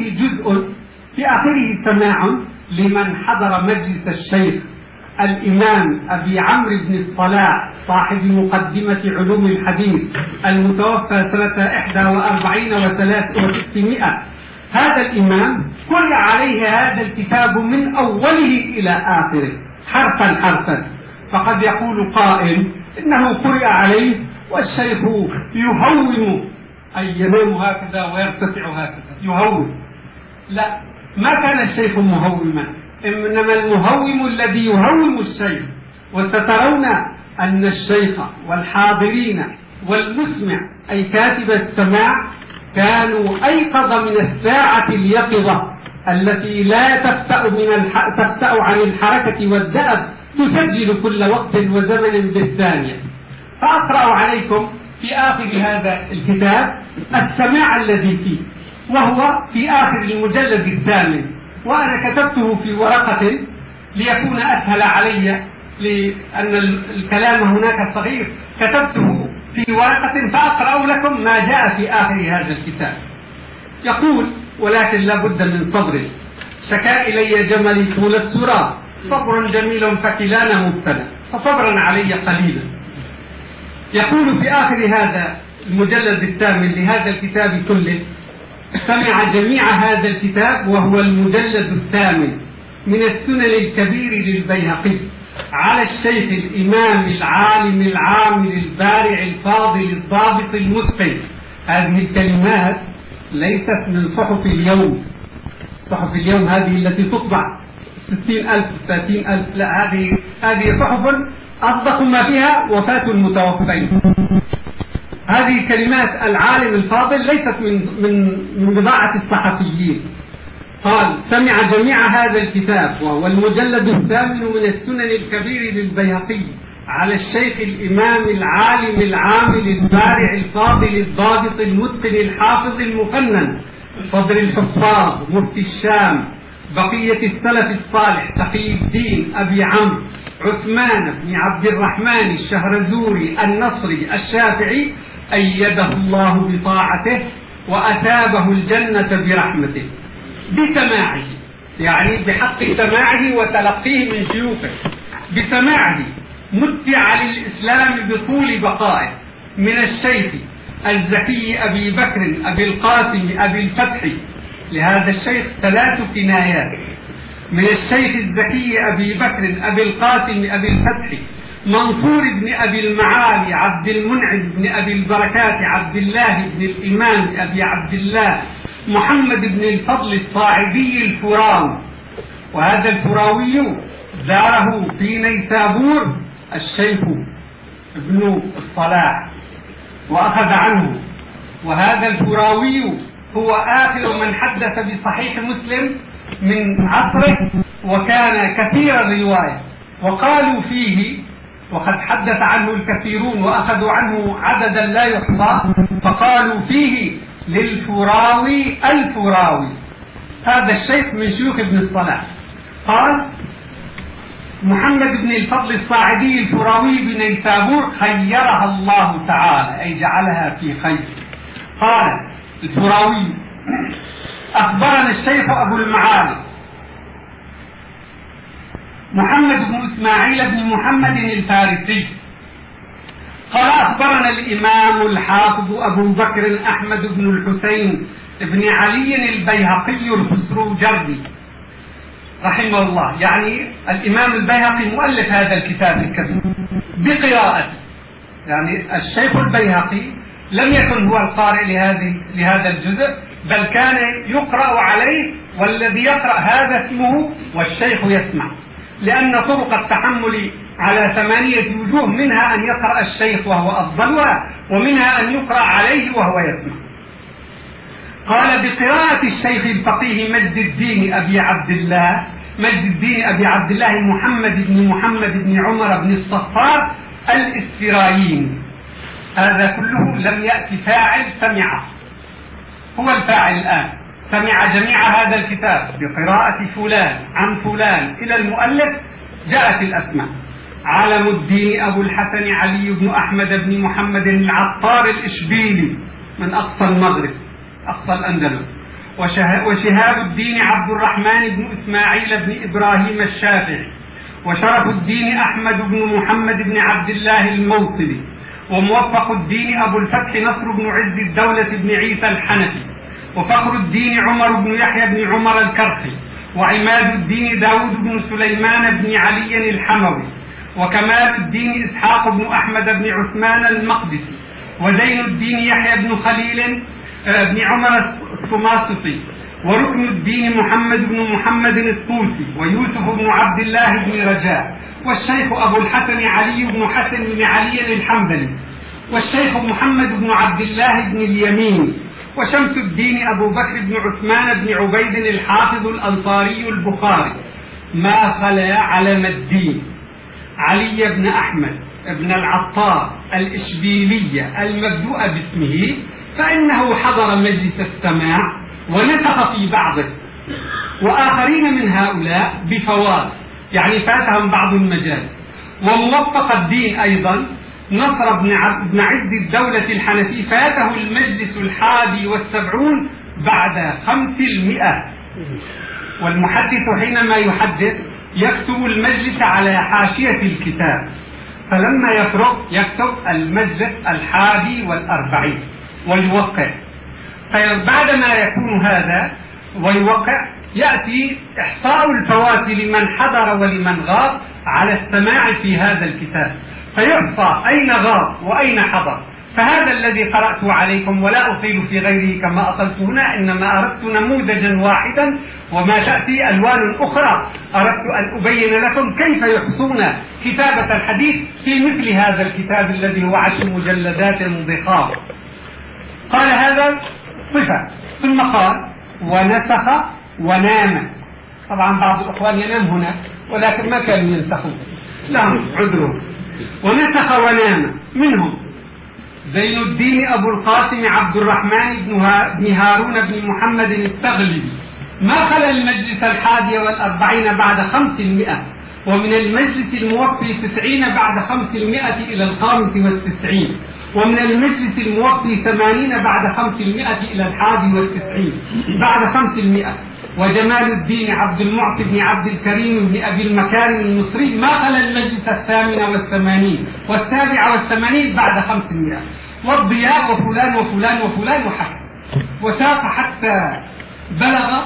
آخره سماع لمن حضر مجلس الشيخ الإمام أبي عمرو بن الصلاح صاحب مقدمة علوم الحديث المتوفى سنة 41 و600. هذا الإمام قرأ عليه هذا الكتاب من أوله إلى آخره حرفا حرفا. فقد يقول قائل إنه قرأ عليه والشيخ يهوم، أي ينام هكذا ويرتفع هكذا يهوم. لا، ما كان الشيخ مهوما، إنما المهوم الذي يهوم الشيخ. وسترون أن الشيخ والحاضرين والمسمع أي كاتب السماع كانوا أيقظ من الساعة اليقظة التي لا تفتأ عن الحركة والدأب، تسجل كل وقت وزمن بالثانية. فأقرأ عليكم في آخر هذا الكتاب السماع الذي فيه، وهو في آخر المجلد الثامن، وأنا كتبته في ورقة ليكون أسهل علي، لأن الكلام هناك صغير، كتبته في ورقة فأقرأ لكم ما جاء في آخر هذا الكتاب. يقول: ولكن لا بد من صبر، شكا إلي جملي طول السرى، صبر جميل فكلانا مبتلى، فصبرا علي قليلا. يقول في آخر هذا المجلد الثامن لهذا الكتاب كله: سمع جميع هذا الكتاب وهو المجلد الثامن من السنن الكبير للبيهقي على الشيخ الإمام العالم العامل البارع الفاضل الضابط المتقن. هذه الكلمات ليست من صحف اليوم. صحف اليوم هذه التي تطبع 60,000 30,000، لا، هذه صحف أصدق ما فيها وفاة المتوفين. هذه كلمات العالم الفاضل ليست من بضاعة الصحفيين. قال: سمع جميع هذا الكتاب وهو المجلد الثامن من السنن الكبير للبيهقي على الشيخ الإمام العالم العامل البارع الفاضل الضابط المتقن الحافظ المفنن صدر الحفاظ مفتي الشام بقية السلف الصالح تقي الدين أبي عمرو عثمان بن عبد الرحمن الشهرزوري النصري الشافعي، أيده الله بطاعته وأثابه الجنة برحمته بسماعه، يعني بحق سماعه وتلقيه من شيوخه، بسماعه متع للإسلام بطول بقائه من الشيخ الزكي أبي بكر أبي القاسم أبي الفتح. لهذا الشيخ 3 كنايات: من الشيخ الزكي أبي بكر أبي القاسم أبي الفتح منصور بن أبي المعالي عبد المنعم بن أبي البركات عبد الله بن الإمام أبي عبد الله محمد بن الفضل الصاعدي الفراوي. وهذا الفراوي داره في نيسابور الشيخ ابن الصلاح وأخذ عنه. وهذا الفراوي هو آخر من حدث بصحيح مسلم من عصره، وكان كثير الرواية، وقالوا فيه، وقد حدث عنه الكثيرون وأخذوا عنه عددا لا يحصى، فقالوا فيه للفراوي الفراوي. هذا الشيخ من شيوخ ابن الصلاح. قال: محمد بن الفضل الصاعدي الفراوي بنيسابور خيرها الله تعالى، أي جعلها في خير. قال الفراوي: أخبرنا الشيخ أبو المعالي محمد بن إسماعيل بن محمد الفارسي قال: أخبرنا الإمام الحافظ أبو بكر أحمد بن الحسين بن علي البيهقي الخسروجردي رحمه الله، يعني الإمام البيهقي مؤلف هذا الكتاب الكبير بقراءته. يعني الشيخ البيهقي لم يكن هو القارئ لهذا الجزء، بل كان يقرأ عليه، والذي يقرأ هذا اسمه والشيخ يسمع، لأن طرق التحمل على 8 وجوه، منها أن يقرأ الشيخ وهو أفضلها، ومنها أن يقرأ عليه وهو يسمع. قال: بقراءة الشيخ الفقيه مجد الدين أبي عبد الله محمد بن عمر بن الصفار الإسفرايين. هذا كله لم يأتي فاعل سمع، هو الفاعل الآن. سمع جميع هذا الكتاب بقراءة فلان عن فلان إلى المؤلف، جاءت الأسماء: علم الدين أبو الحسن علي بن أحمد بن محمد العطار الإشبيلي من أقصى المغرب أقصى الأندلس، وشهاب الدين عبد الرحمن بن إسماعيل بن إبراهيم الشافعي، وشرف الدين أحمد بن محمد بن عبد الله الموصلي، وموفق الدين أبو الفتح نصر بن عز الدولة بن عيسى الحنفي، وفخر الدين عمر بن يحيى بن عمر الكرخي، وعماد الدين داود بن سليمان بن علي الحموي، وكمال الدين إسحاق بن أحمد بن عثمان المقدسي، وزين الدين يحيى بن خليل بن عمر السماسطي، وركن الدين محمد بن محمد الطوسي، ويوسف بن عبد الله بن رجاء، والشيخ أبو الحسن علي بن حسن بن علي الحنبلي، والشيخ محمد بن عبد الله بن اليمين، وشمس الدين أبو بكر بن عثمان بن عبيد الحافظ الأنصاري البخاري، ما خلا علم الدين علي بن أحمد بن العطار الإشبيلية المبدوء باسمه، فإنه حضر مجلس السماع ونفخ في بعضه، وآخرين من هؤلاء بفوات، يعني فاتهم بعض المجال. وموفق الدين أيضا نصر بن عز الدولة الحنفي فاته المجلس 71 بعد 500. والمحدث حينما يحدث يكتب المجلس على حاشية الكتاب، فلما يفرغ يكتب المجلس 41 ويوقع. فبعدما يكون هذا ويوقع يأتي إحصاء الفوات لمن حضر ولمن غاب على السماع في هذا الكتاب، فيحصى أين غاب وأين حضر. فهذا الذي قرأته عليكم، ولا أطيل في غيره كما أطلت هنا، إنما أردت نموذجا واحدا، وما تأتي ألوان أخرى أردت أن أبين لكم كيف يحصون كتابة الحديث في مثل هذا الكتاب الذي هو 10 مجلدات ضخام. قال هذا صفة، ثم قال ونسخ ونام. طبعا بعض الأخوان ينام هنا ولكن ما كانوا ينسخون، لهم عذرهم. ونسخ ونام منهم زين الدين أبو القاسم عبد الرحمن بن هارون بن محمد التغلبي، ما خلا المجلس 41 بعد 500، ومن المجلس الموفي 90 بعد 500 إلى 95، ومن المجلس الموفي 80 بعد 500 إلى 91 بعد 500. وجمال الدين عبد المعطي بن عبد الكريم بن أبي المكارم المصري ما خلا المجلس 88 و87 بعد 500. والضياء وفلان وفلان وفلان وحكى، وساق حتى بلغ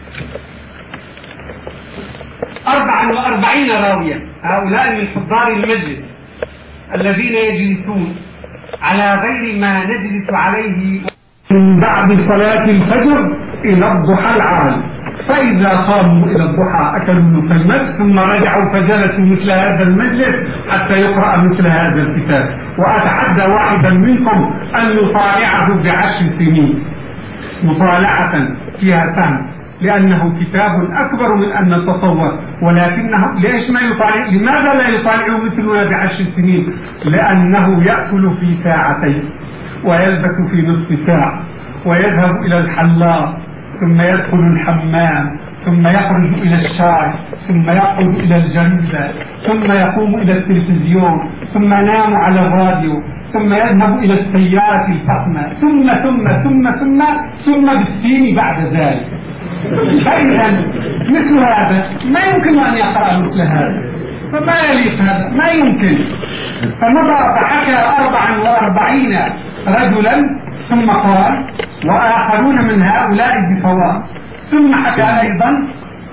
44 راويا. هؤلاء من حضار المجلس الذين يجلسون على غير ما نجلس عليه من بعد صلاة الفجر إلى الضحى العام، فإذا قاموا إلى الضحى أكلوا المكمل ثم رجعوا فجلسوا مثل هذا المجلس حتى يقرأ مثل هذا الكتاب. وأتحدى واحدا منكم أن يطالعه ب10 سنين مطالعة فيها فهم، لأنه كتاب أكبر من أن نتصور. ولكنه ليش ما يطالع؟ لماذا لا يطالعه مثلنا ب10 سنين؟ لأنه يأكل في ساعتين ويلبس في نصف ساعة ويذهب إلى الحلاق ثم يدخل الحمام ثم يخرج إلى الشارع ثم يقعد إلى الجريدة ثم يقوم إلى التلفزيون ثم ينام على الراديو ثم يذهب إلى السيارة الفخمة ثم ثم ثم ثم ثم بالسين بعد ذلك. فإذا مثل هذا ما يمكن أن يقرأ مثل هذا، فما يليق هذا، ما يمكن. فمضى فحكى 44 رجلا ثم قال وآخرون من هؤلاء بصواب، ثم حكى أيضا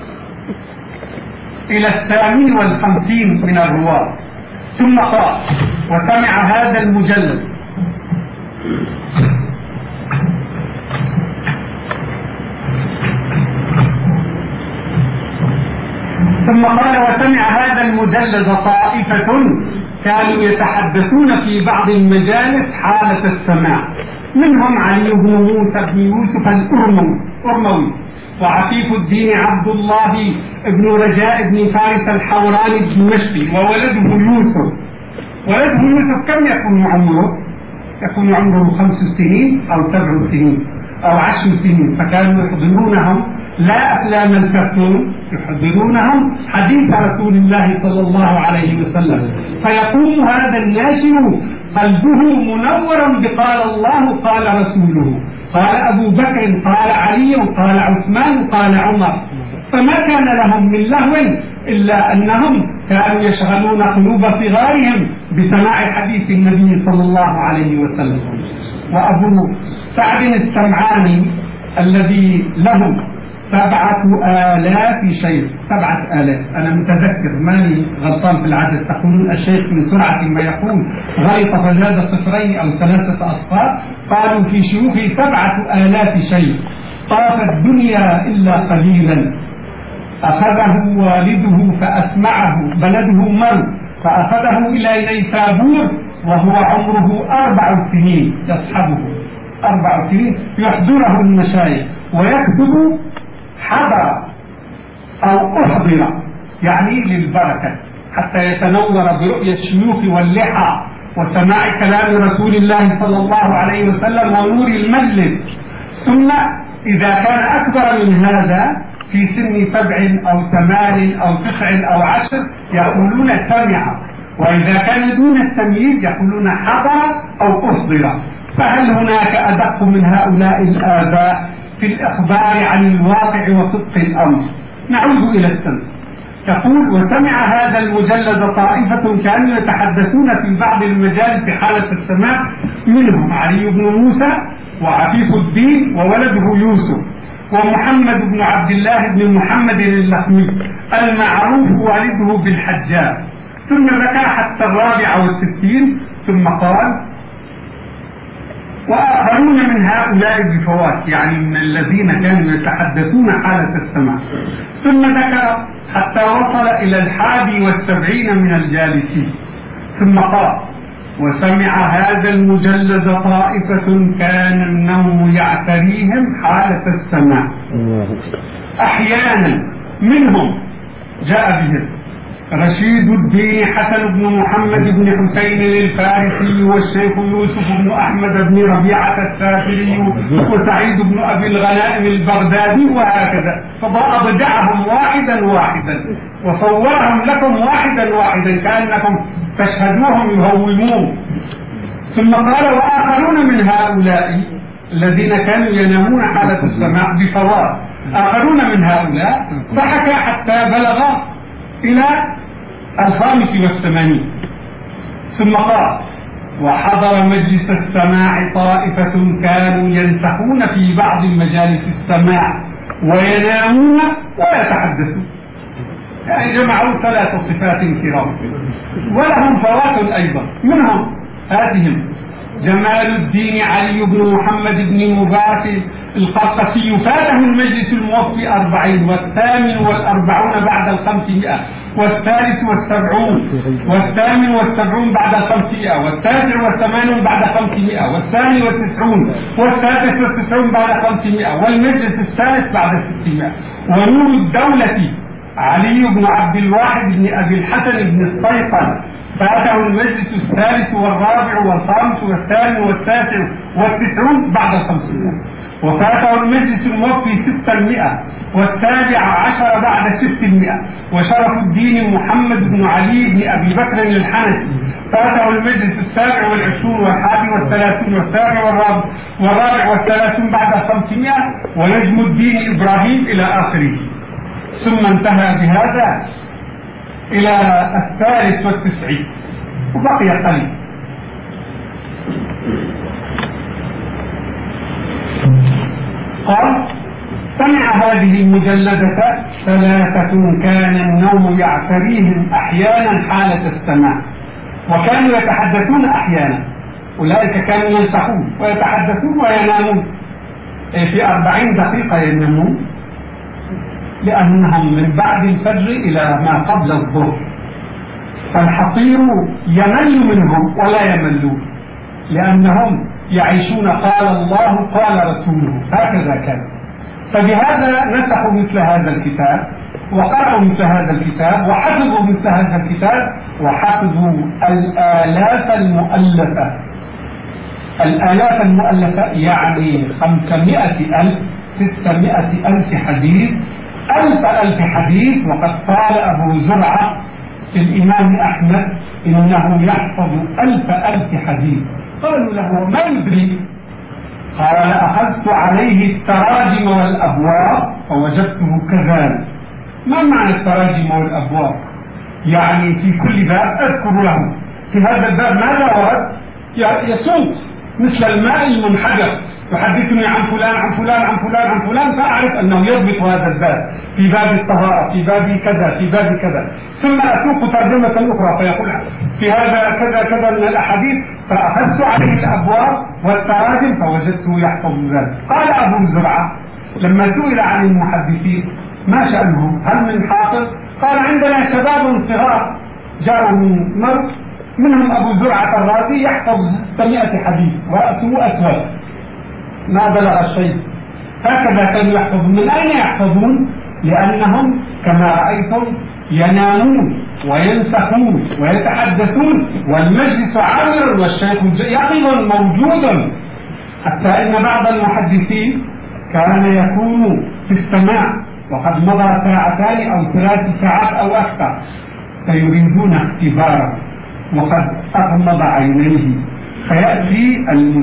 إلى 58 من الرواة، ثم قال وسمع هذا المجلد ثم قال وسمع هذا المجلد طائفة كانوا يتحدثون في بعض المجالس حالة السماع، منهم علي بن موسى بن يوسف الأرموي وعفيف الدين عبد الله بن رجاء بن فارس الحوراني الدمشقي وولده يوسف. ولده يوسف كم يكون عمره؟ يكون عمره 5 سنين أو 7 سنين أو 10 سنين، فكانوا يحضرونهم لا أفلام الكرتون، يحضرونهم حديث رسول الله صلى الله عليه وسلم. فيقوم هذا الناشر قلبه منورا بقال الله قال رسوله قال أبو بكر قال علي قال عثمان قال عمر. فما كان لهم من لهو إلا أنهم كانوا يشغلون قلوب صغارهم بسماع حديث النبي صلى الله عليه وسلم. وأبو سعد السمعاني الذي له 7000 شيخ، 7000، أنا متذكر ماني غلطان في العدد، تقولون الشيخ من سرعة ما يقول غلط فزاد 2 أو 3 أصفار، قالوا في شيوخه 7000 شيخ. طاف الدنيا إلا قليلا، أخذه والده فأسمعه بلده مر فأخذه إلى نيسابور وهو عمره 4 سنين، يصحبه 4 سنين يحضره المشايخ ويكتب حضر أو أحضر يعني للبركة حتى يتنور برؤية الشيوخ واللحى وسماع كلام رسول الله صلى الله عليه وسلم ونور المجلس. ثم إذا كان أكبر من هذا في سن 7 أو 8 أو 9 أو 10 يقولون سمع، وإذا كان دون التمييز يقولون حضر أو أحضر. فهل هناك أدق من هؤلاء الآباء في الإخبار عن الواقع وصدق الأمر؟ نعود إلى السنة. تقول وسمع هذا المجلد طائفة كانوا يتحدثون في بعض المجالس حالة السماع، منهم علي بن موسى وعفيف الدين وولده يوسف، ومحمد بن عبد الله بن محمد اللخمي المعروف والده بالحجاج. ثم ذكر حتى 64 ثم قال: وآخرون من هؤلاء بفوات، يعني من الذين كانوا يتحدثون حالة السماع. ثم ذكر حتى وصل إلى 71 من الجالسين، ثم قال: وسمع هذا المجلد طائفة كان النوم يعتريهم حالة السماع أحيانا، منهم جاء بهم رشيد الدين حسن بن محمد بن حسين الفارسي، والشيخ يوسف بن أحمد بن ربيعة السافري، وسعيد بن أبي الغنائم البغدادي، وهكذا. فأبدعهم واحدا واحدا وصورهم لكم واحدا واحدا كأنكم تشهدوهم يهومون. ثم قال: وآخرون من هؤلاء الذين كانوا ينامون حالة السماع بفوات، آخرون من هؤلاء، فحكى حتى بلغ إلى 85. ثم قال: وحضر مجلس السماع طائفة كانوا ينسحون في بعض مجالس السماع وينامون ويتحدثون، يعني جمعوا 3 صفات كرام، ولهم فوات أيضا. منهم هاتهم: جمال الدين علي بن محمد بن مبارك القرقسي، فاته المجلس الموفي 40، والثامن 40 بعد 500، والثالث 70، والثامن 70 بعد 500، والتاسع 80 بعد 500، والثاني 90، والسادس 90 بعد 500، والمجلس الثالث بعد 600. ونور الدولة علي بن عبد الواحد بن أبي الحسن بن الصيقل، فاته المجلس الثالث والرابع والخامس والثامن والتاسع والتسعون بعد 500. وفاته المجلس الموفي 600، والسابع عشر بعد 600. وشرف الدين محمد بن علي بن أبي بكر الحنفي، فاته المجلس السابع والعشرون والحادي والثلاثون والسابع والرابع والثلاثون بعد 500. ونجم الدين إبراهيم إلى آخره. ثم انتهى بهذا إلى 93 وبقي قليل. قال: سمع هذه المجلدة 3 كان النوم يعتريهم أحيانا حالة السماع، وكانوا يتحدثون أحيانا. أولئك كانوا ينسحون ويتحدثون وينامون في 40 دقيقة ينامون، لأنهم من بعد الفجر إلى ما قبل الظهر، فالحصير يمل منهم ولا يملون، لأنهم يعيشون قال الله قال رسوله، هكذا كان. فبهذا نسخوا مثل هذا الكتاب، وقرأوا مثل هذا الكتاب، وحفظوا مثل هذا الكتاب، وحفظوا الآلاف المؤلفة. الآلاف المؤلفة يعني 500,000 600,000 حديث، 1000 حديث. وقد قال أبو زرعة في الإمام أحمد إنه يحفظ 1000 حديث. قالوا له: ما يدري؟ قال: أخذت عليه التراجم والأبواب فوجدته كذلك. ما معنى التراجم والأبواب؟ يعني في كل باب أذكر له في هذا الباب ماذا ورد، يسوق مثل الماء المنحدر، يحدثني عن فلان عن فلان عن فلان عن فلان، فأعرف أنه يضبط هذا الباب في باب الطهارة، في باب كذا، في باب كذا. ثم أسوق ترجمة أخرى فيقول في هذا كذا كذا من الأحاديث، فأخذت عليه الأبواب والتراجم فوجدته يحفظ ذلك. قال أبو زرعة لما سئل عن المحدثين ما شأنهم، هل من حافظ؟ قال: عندنا شباب صغار جاءوا من مرض، منهم أبو زرعة الرازي يحفظ 600 حديث ورأسه أسود ما بلغ الشيء. هكذا كانوا يحفظون. من أين يحفظون؟ لأنهم كما رأيتم ينامون وينسخون ويتحدثون، والمجلس عامر والشيخ يقظ موجود. حتى إن بعض المحدثين كان يكون في السماع وقد مضى 2 أو 3 ساعات أو أكثر، فيريدون اختباره وقد أغمض عينيه، فيأتي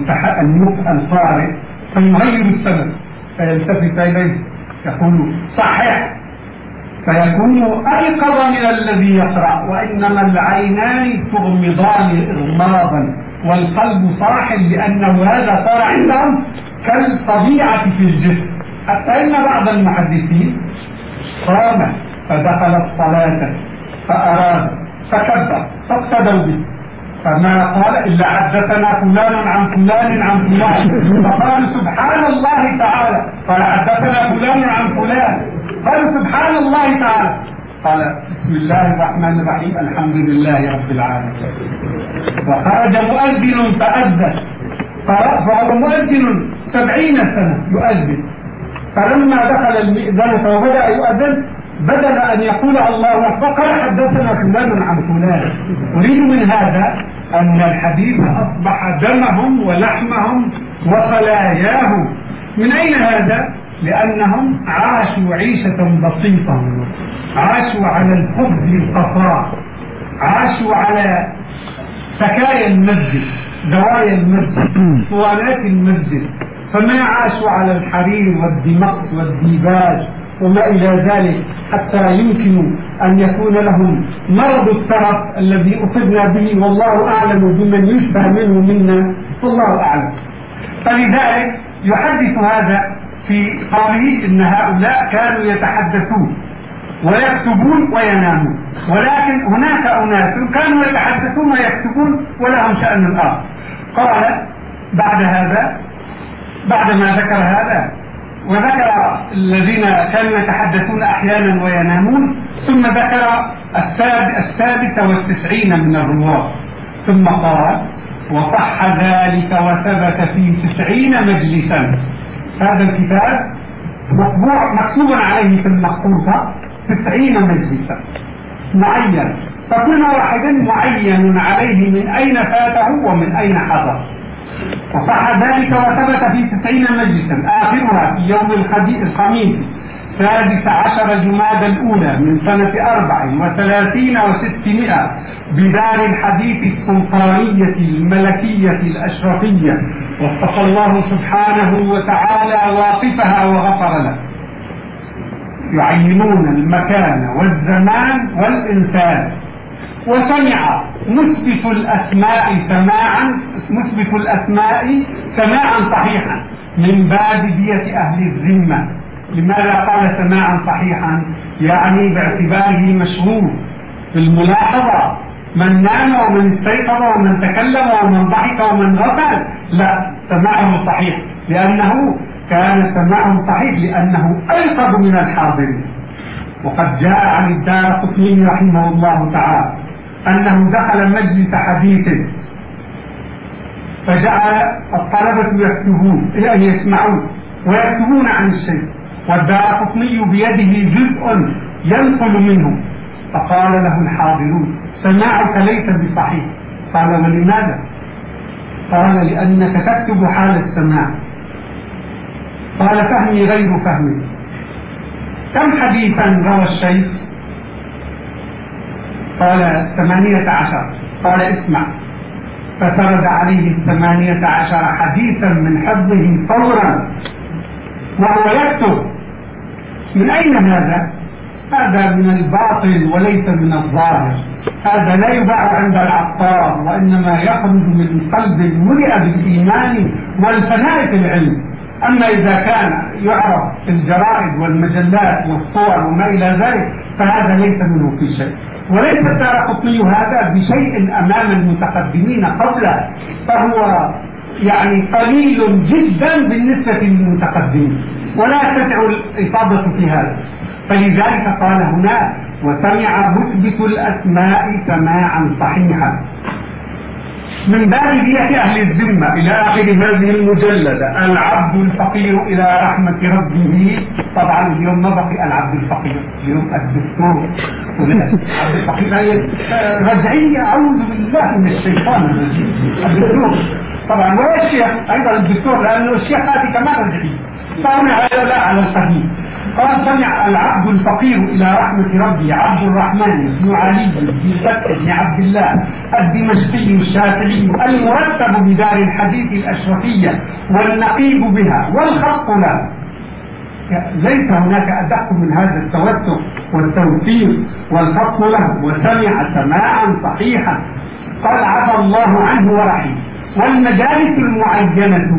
القارئ فيغير السند فيلتفت إليه يقول: صحيح، فيكون أيقظ من الذي يقرأ، وإنما العينان تغمضان إغماضا والقلب صاح، لأنه هذا صار عندهم كالطبيعة في الجسم، حتى إن بعض المحدثين قام فدخل الصلاة فأراد فكبر فاقتدوا به، فما قال إلا حدثنا فلان عن فلان عن فلان، فقالوا سبحان الله تعالى، قال حدثنا فلان عن فلان، قالوا سبحان الله تعالى، قال بسم الله الرحمن الرحيم الحمد لله رب العالمين. وخرج مؤذن فأذن، فهو مؤذن 70 سنة يؤذن، فلما دخل المئذنة وبدأ يؤذن بدل أن يقول الله أكبر قال حدثنا فلان عن فلان. أريد من هذا أن الحديث أصبح دمهم ولحمهم وخلاياهم. من أين هذا؟ لأنهم عاشوا عيشة بسيطة، عاشوا على الخبز القصاء، عاشوا على سكايا المسجد، زوايا المسجد، طوالات المسجد، فما عاشوا على الحرير والدمق والديباج وما إلى ذلك، حتى يمكن أن يكون لهم مرض الترف الذي أصبنا به، والله أعلم بمن يشبه منه منا، والله أعلم. فلذلك يحدث هذا في قوله إن هؤلاء كانوا يتحدثون ويكتبون وينامون، ولكن هناك أناس كانوا يتحدثون ويكتبون ولهم شأن آخر. قال بعد هذا، بعدما ذكر هذا وذكر الذين كانوا يتحدثون أحيانا وينامون، ثم ذكر 96 من الرواة، ثم قال وصح ذلك وثبت في 90 مجلسا. هذا الكتاب مطبوع مكتوب عليه في المخطوطة 90 مجلسا معين، فكل واحد معين عليه من أين فاته ومن أين حضر. وصح ذلك وثبت في 90 مجلسا، آخرها في يوم الخميس 16 جماد الأولى من سنة 34 و600 بدار الحديث السلطانية الملكية الأشرفية، وفق الله سبحانه وتعالى واقفها وغفر له. يعينون المكان والزمان والإنسان. وسمع مثبت الأسماء سماعا صحيحا من باب دية أهل الذمة. لماذا قال سماعا صحيحا؟ يعني باعتباره مشهور في الملاحظة، من نام ومن استيقظ ومن تكلم ومن ضحك ومن غفل، لا، سماعه صحيح، لأنه كان سماعه صحيح لأنه أيقظ من الحاضرين. وقد جاء عن الدارقطني رحمه الله تعالى أنه دخل مجلس حديث فجعل الطلبة يكتبون، يعني يسمعون ويكتبون عن الشيء، والدارقطني بيده جزء ينقل منه، فقال له الحاضرون سماعك ليس بصحيح. قال ولماذا؟ قال لأنك تكتب حال السماع. قال فهمي غير فهمي. كم حديثا روى الشيخ؟ قال 18. قال اسمع، فسرد عليه 18 حديثا من حفظه فورا وهو يكتب. من أين هذا؟ هذا من الباطل وليس من الظاهر، هذا لا يباع عند العطار، وإنما يخرج من قلب ملئ بالإيمان والفناء في العلم. أما إذا كان يعرف في الجرائد والمجلات والصور وما إلى ذلك فهذا ليس منه في شيء، وليس الدارقطني هذا بشيء أمام المتقدمين قبله، فهو يعني قليل جدا بالنسبة للمتقدمين، ولا تسع الإصابة في هذا. فلذلك قال هنا وسمع مثبت الأسماء سماعا صحيحا من باب دية أهل الذمة إلى آخر هذه المجلدة. العبد الفقير إلى رحمة ربه. طبعا اليوم ما بقي العبد الفقير، اليوم الدكتور. العبد الفقير هي رجعية، أعوذ بالله من الشيطان الرجيم. الدكتور طبعا والشيخ أيضا الدكتور، لأنه الشيخ هذه كمان رجعية، فهنا هؤلاء على القديم. قال سمع العبد الفقير إلى رحمة ربي عبد الرحمن بن علي بن بكر بن عبد الله الدمشقي الشافعي المرتب بدار الحديث الأشرفية والنقيب بها والخط له. ليس هناك أدق من هذا التوثق والتوثيق والخط له. وسمع سماعا صحيحا. قال عفى الله عنه ورحمه. والمجالس المعينة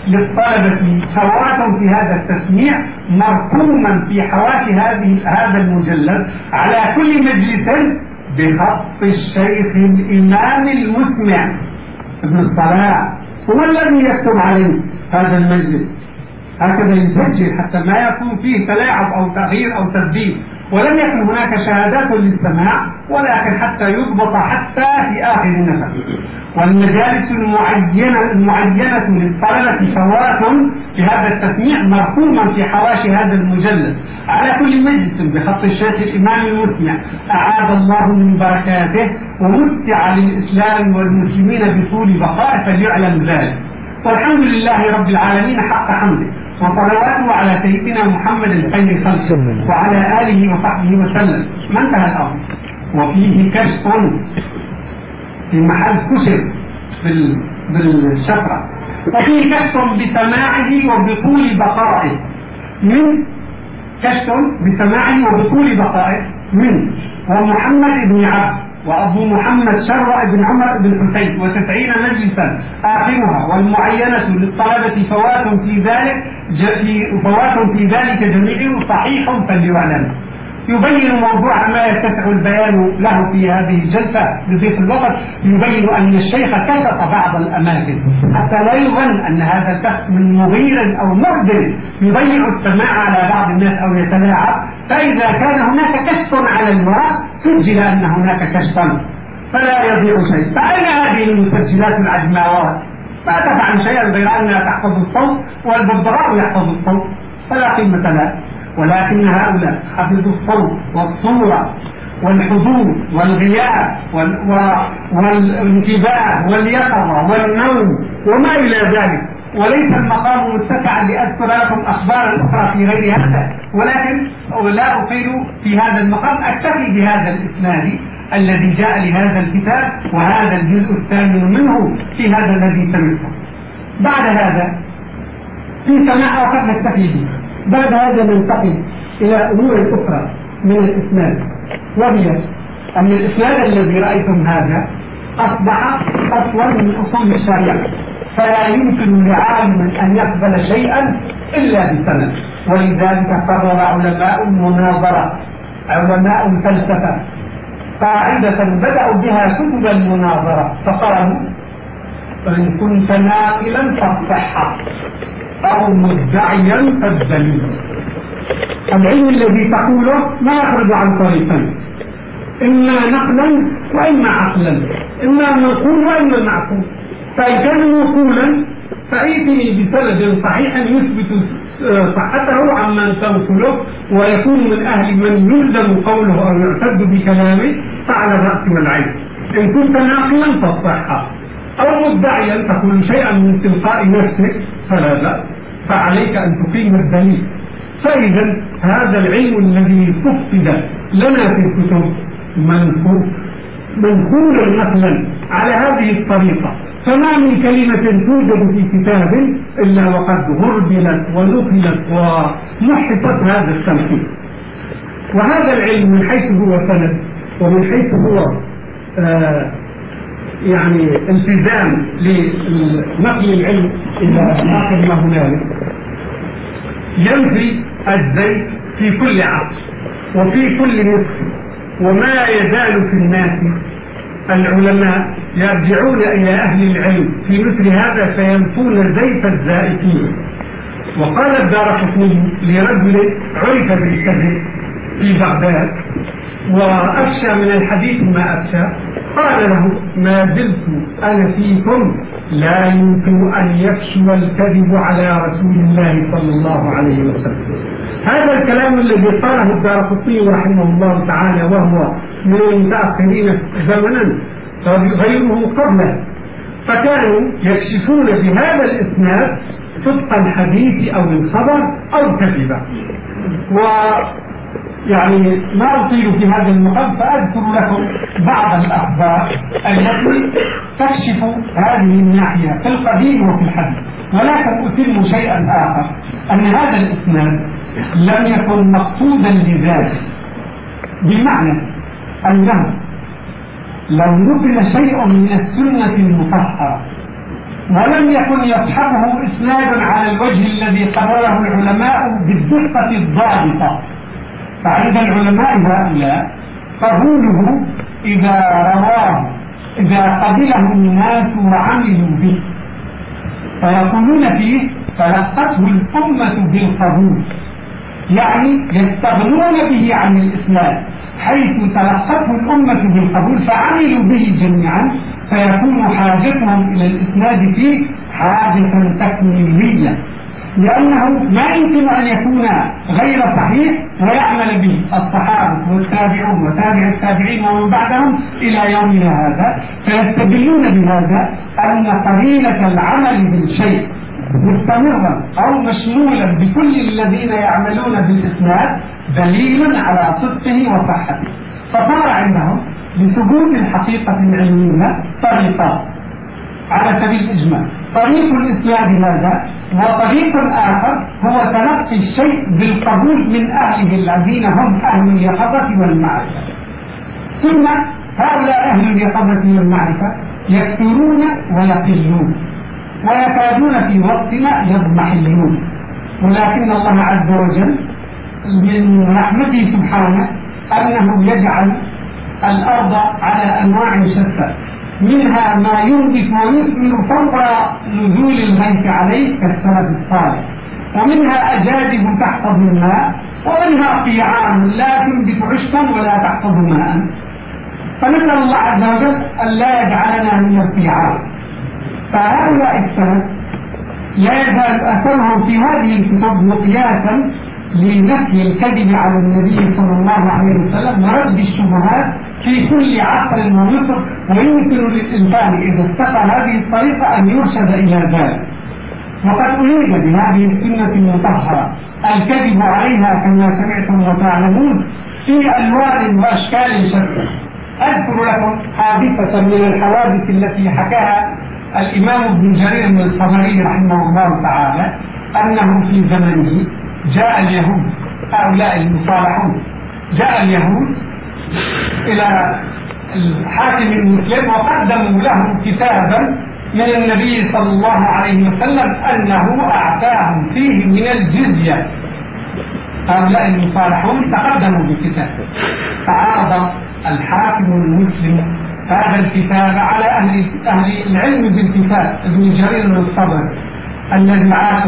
للطلبة فوات في هذا التسميع مرقوما في حواشي هذا المجلد على كل مجلس بخط الشيخ الإمام المسمع ابن الصلاح، هو الذي يكتب عليه هذا المجلس، هكذا يسجل حتى ما يكون فيه تلاعب أو تغيير أو تبديل. ولم يكن هناك شهادات للسماع، ولكن حتى يضبط حتى في آخر النفس. والمجالس المعينة للطلبة فوات في هذا التسميع مرقوما في حواشي هذا المجلد على كل مجلس بخط الشيخ الإمام المسمع، أعاد الله من بركاته ومتع للإسلام والمسلمين بطول بقاء، فليعلم ذلك. والحمد لله رب العالمين حق حمده، وصلواته على سيدنا محمد الخير خلقه وعلى آله وصحبه وسلم. ما انتهى الأمر، وفيه كشف في محل كشف بالشفرة، وفيه كشف بسماعه وبطول بقائه من كشف بسماعه وبطول بقائه من ومحمد بن عبد وأبو محمد شرع بن عمر بن حسين و90 مجلسا آخرها، والمعينة للطلبة فوات في ذلك جميعه صحيح فليعلم. يبين موضوع ما يتسع البيان له في هذه الجلسة بضيق الوقت. يبين أن الشيخ كشف بعض الأماكن حتى لا يظن أن هذا الكشف من مغير أو مردن يضيع السماع على بعض الناس أو يتلاعب. فإذا كان هناك كشف على المراد سجل أن هناك كشفا فلا يضيع شيء. فأين هذه المسجلات العجماوات؟ ما تفعل شيئا غير أنها تحفظ الصوت والببراء يحفظ الصوت فلا قيمة لها. ولكن هؤلاء حفظوا الصوت والصورة والحضور والغياب والانتباه واليقظة والنوم وما إلى ذلك. وليس المقام متسعا لأذكر لكم أخبارا أخرى في غير هذا، ولكن لا أطيل في هذا المقام، أكتفي بهذا الإسناد الذي جاء لهذا الكتاب، وهذا الجزء الثامن منه في هذا الذي سمعته. بعد هذا في سماع وقد نكتفي به. بعد هذا ننتقل إلى أمور أخرى من الإسناد، وهي أن الإسناد الذي رأيتم هذا أصبح أصلا من أصول الشريعة، فلا يمكن لعالم أن يقبل شيئا إلا بسند. ولذلك قرر علماء المناظرة علماء الفلسفة قاعدة بدأوا بها كتب المناظرة، فقالوا فإن كنت ناقلا فالصحة أو مدعيا فالدليل. العلم الذي تقوله ما يخرج عن طريقين، إما نقلا وإما عقلا، إما منقول وإما معقول. فإن كان منقولا فأيتني بسند صحيح يثبت صحته عمن تنقله ويكون من أهل من يلزم قوله أو يعتد بكلامه فعلى الرأس والعين. إن كنت ناقلا فالصحة، أو مدعيا تقول شيئا من تلقاء نفسك فلا بأس، فعليك أن تقيم الدليل. فإذا هذا العلم الذي صفد لنا في الكتب منقول نقلا على هذه الطريقة، فما من كلمة توجد في كتاب إلا وقد غربلت ونقلت ومحطت هذا التنقيل. وهذا العلم من حيث هو سند ومن حيث هو يعني التزام لنقل العلم إلى آخر ما هنالك، ينفي الزيت في كل عصر وفي كل مصر. وما يزال في الناس العلماء يرجعون إلى أهل العلم في مثل هذا فينفون زيت الزائفين. وقال الدارقطني لرجل عرف بالكذب في بغداد وأفشى من الحديث ما أفشى، قال له ما زلت أنا فيكم لا يمكن أن يفشو الكذب على رسول الله صلى الله عليه وسلم. هذا الكلام الذي قاله الدارقطني رحمه الله تعالى وهو من المتأخرين زمنا غيره قبله، فكانوا يكشفون بهذا الإسناد صدق الحديث أو الخبر أو كذبه. ويعني ما أطيل في هذا المقام، فأذكر لكم بعض الأخبار التي تكشف هذه الناحية في القديم وفي الحديث. ولكن أتم شيئا آخر، أن هذا الإسناد لم يكن مقصودا لذاته، بمعنى أنه لو نقل شيء من السنة المطهرة ولم يكن يصحبه إسناد على الوجه الذي قرره العلماء بالدقة الضابطة. فعند العلماء هؤلاء قبوله إذا قبله الناس وعملوا به، فيقولون فيه تلقته الأمة بالقبول، يعني يستغنون به عن الإسناد، حيث تلقته الأمة بالقبول فعملوا به جميعا، فيكون حاجتهم إلى الإسناد فيه حاجة تكميلية، لأنه ما يمكن أن يكون غير صحيح ويعمل به الصحابة والتابعون وتابع التابعين ومن بعدهم إلى يومنا هذا، فيستدلون بهذا أن قرينة العمل بالشيء مستمرا أو مشمولا بكل الذين يعملون بالإسناد دليل على صدقه وصحته. فصار عندهم لثبوت الحقيقة العلمية طريقان على سبيل الإجمال: طريق الإسناد هذا، وطريق آخر هو تلقي الشيء بالقبول من أهله الذين هم أهل اليقظة والمعرفة. ثم هؤلاء أهل اليقظة والمعرفة يكثرون ويقلون ويكادون في وقتنا يضمحلون، ولكن الله عز وجل من رحمته سبحانه أنه يجعل الأرض على أنواع شتى، منها ما ينبت ويثمر فوق نزول الغيث عليه كالسلف الصالح، ومنها أجادب تحفظ الماء، ومنها قيعان لا تنبت عشبا ولا تحفظ ماء. فنسأل الله عز وجل أن لا يجعلنا من القيعان. فهؤلاء السلف لا يزال أثرهم في هذه الكتب مقياسا لنفي الكذب على النبي صلى الله عليه وسلم ورد الشبهات في كل عصر ومصر، ويمكن للإنسان إذا استقى هذه الطريقة أن يرشد إلى ذلك. وقد أريد بهذه السنة المطهرة الكذب عليها كما سمعتم وتعلمون في ألوان وأشكال شتى. أذكر لكم حادثة من الحوادث التي حكاها الإمام ابن جرير الطبري رحمه الله تعالى، أنه في زمنه جاء اليهود، هؤلاء المصالحون، جاء اليهود إلى الحاكم المسلم وقدموا له كتابا من النبي صلى الله عليه وسلم أنه أعطاهم فيه من الجزية. هؤلاء المصالحون تقدموا بكتاب، فعرض الحاكم المسلم هذا الكتاب على أهل العلم بالكتاب ابن جرير الطبري الذي عاش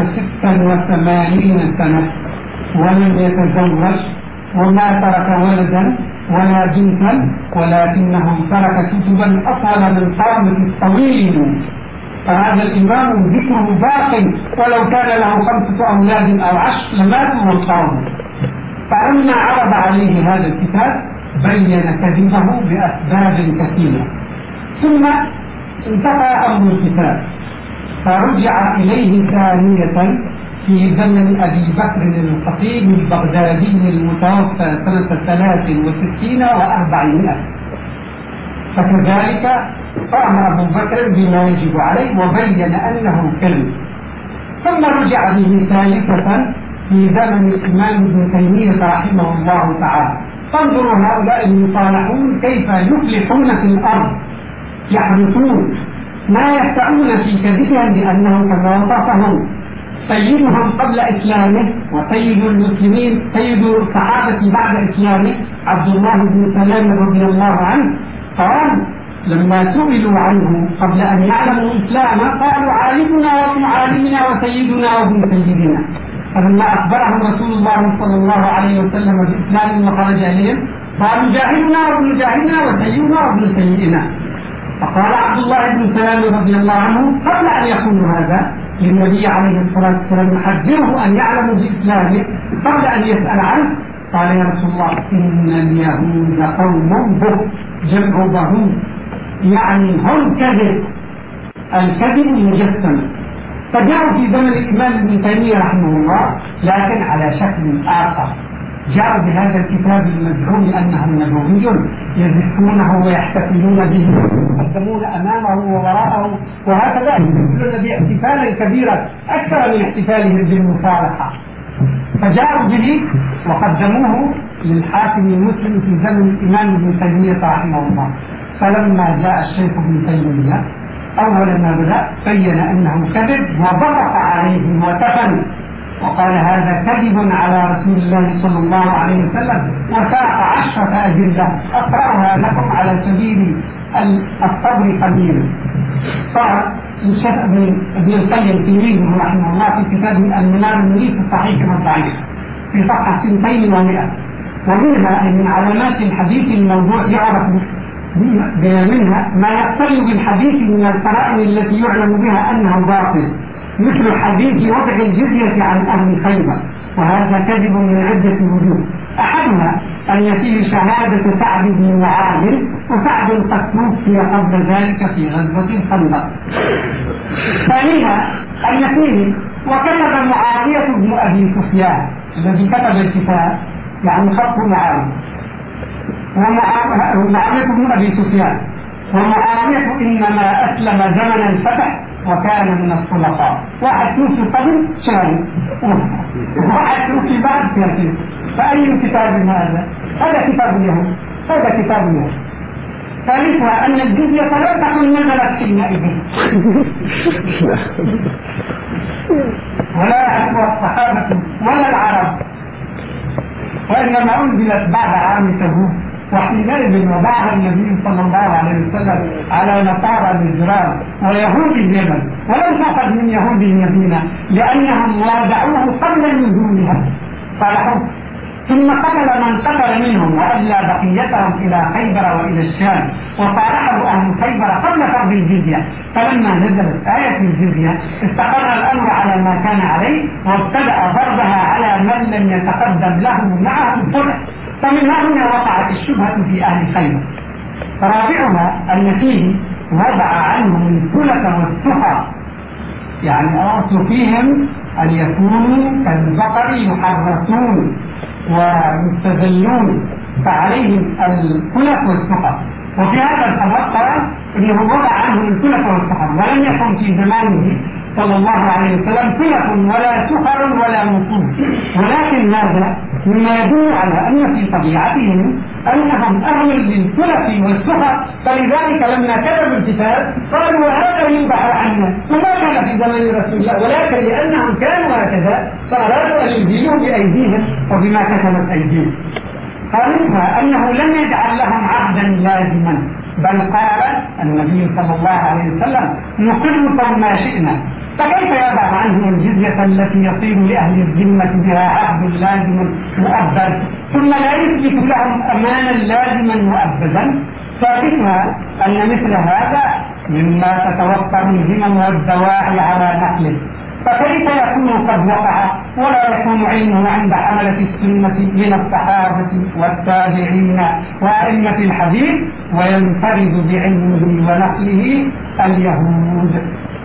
86 سنة ولم يتزوج وما ترك ولدا ولا بنتا، ولكنه ترك كتبا أطول من قامة الطويل. فهذا الإمام ذكره باق، ولو كان له 5 أولاد أو 10 لماتوا وانقرضوا. فلما عرض عليه هذا الكتاب بين كذبه بأسباب كثيرة، ثم انتهى أمر الكتاب فرجع إليه ثانية في زمن أبي بكر الخطيب البغدادي المتوفى سنة 63 و400. فكذلك قام أبو بكر بما يجب عليه وبين أنه كذب. ثم رجع به ثالثة في زمن الإمام ابن تيمية رحمه الله تعالى. فانظروا هؤلاء المصالحون كيف يفلحون في الأرض، يحدثون ما يفتعون في كذبهم، لأنهم كما وصفهم سيدهم قبل إسلامه وسيد المسلمين سيد الصحابة بعد إسلامه عبد الله بن سلام رضي الله عنه قال لما سئلوا عنه قبل أن يعلموا إسلامه قالوا عالمنا وابن عالمنا وسيدنا وابن سيدنا. فلما أخبرهم رسول الله صلى الله عليه وسلم بإسلام وخرج إليهم قالوا جاهلنا وابن جاهلنا وسيدنا وابن سيدنا. فقال عبد الله بن سلام رضي الله عنه قبل أن يقول هذا للنبي عليه الصلاة والسلام يحذره أن يعلم بإسلامه قبل أن يسأل عنه، قال يا رسول الله إن اليهود قوم بهت جمع بهوت، يعني هم كذب، الكذب مجسم. فجاءوا في زمن الإمام ابن تيمية رحمه الله لكن على شكل آخر، جاءوا بهذا الكتاب المزعوم أنه نبوي يزفونه ويحتفلون به ويقدمون أمامه ووراءه، وهكذا يحتفلون باحتفالا كبيرا أكثر من احتفالهم بالمصالحة. فجاءوا به وقدموه للحاكم المسلم في زمن الإمام ابن تيمية رحمه الله. فلما جاء الشيخ ابن تيمية أول ما بدأ بين أنه كذب وضغط عليهم وتفل وقال هذا كذب على رسول الله صلى الله عليه وسلم، وساق 10 أدلة أقرأها لكم على سبيل الصبر قليلا. قال الشيخ ابن القيم تلميذه رحمه الله في كتاب المنار المنير في الصحيح والضعيف في صفحة 200 ومنها من علامات الحديث الموضوع يعرف منها ما يقترن بالحديث من القرائن التي يعلم بها أنه باطل، مثل حديث وضع الجزية عن أهل خيبر، وهذا كذب من عدة وجوه. أحدها أن فيه شهادة سعد بن معاذ، وسعد قد توفي قبل ذلك في غزوة الخندق. ثانيها أن فيه وكتب معاوية بن أبي سفيان الذي كتب الكتاب يعني خط معاوية، ومعاوية بن أبي سفيان، ومعاوية إنما أسلم زمن الفتح وكان من الخلفاء. واحد توفي قبل شهر وواحد توفي بعد كثير، فأي كتاب هذا؟ هذا كتاب اليهود، هذا كتاب اليهود. ثالثها أن الجزية لا تكن نزلت حينئذ ولا يعرفها الصحابة ولا العرب، وإنما أنزلت بعد عام تبوك، وحينئذ وضعها النبي صلى الله عليه وسلم على نصارى النجران ويهود اليمن، ولم تأخذ من يهود المدينة لأنهم وادعوه قبل نزولها صالحوا، ثم قتل من قتل منهم وأدلى بقيتهم إلى خيبر وإلى الشام، وصالحوا أهل خيبر قبل فرض الجزية. فلما نزلت آية الجزية استقر الأمر على ما كان عليه، وابتدأ فرضها على من لم يتقدم له معه الفتح، فمن هنا وقعت الشبهة في أهل خيبر. رابعها أن فيه وضع عنهم الفلك والسحر، يعني الأصل فيهم أن يكونوا كالبقر يحرسون ويستذلون، فعليهم الفلك والسحر. وفي هذا الخبر قال انه وضع عنهم الفلك والسحر، ولم يكن في زمانه صلى الله عليه وسلم فلك ولا سحر ولا نصوص، ولكن هذا مما يدل على ان في طبيعتهم انهم اهل للفلك والسحر، فلذلك لما كتبوا الكتاب قالوا هذا ينبح عنا، وما كان في زمن رسول الله، ولكن لانهم كانوا هكذا فارادوا ان يزيلوه بايديهم وبما كتبت ايديهم. قالوا انه لم يجعل لهم عهدا لازما، بل قال النبي صلى الله عليه وسلم نقركم ما شئنا، فكيف يضع عنهم الجزية التي يصير لأهل الذمة بها عهد لازم مؤبد ثم لا يثبت لهم أمانا لازما مؤبدا؟ ثالثها أن مثل هذا مما تتوفر الهمم والدواعي على نقله، فكيف يكون قد وقع ولا يكون علمه عند حملة السنة من الصحابة والتابعين وأئمة الحديث، وينفرد بعلمه ونقله اليهود؟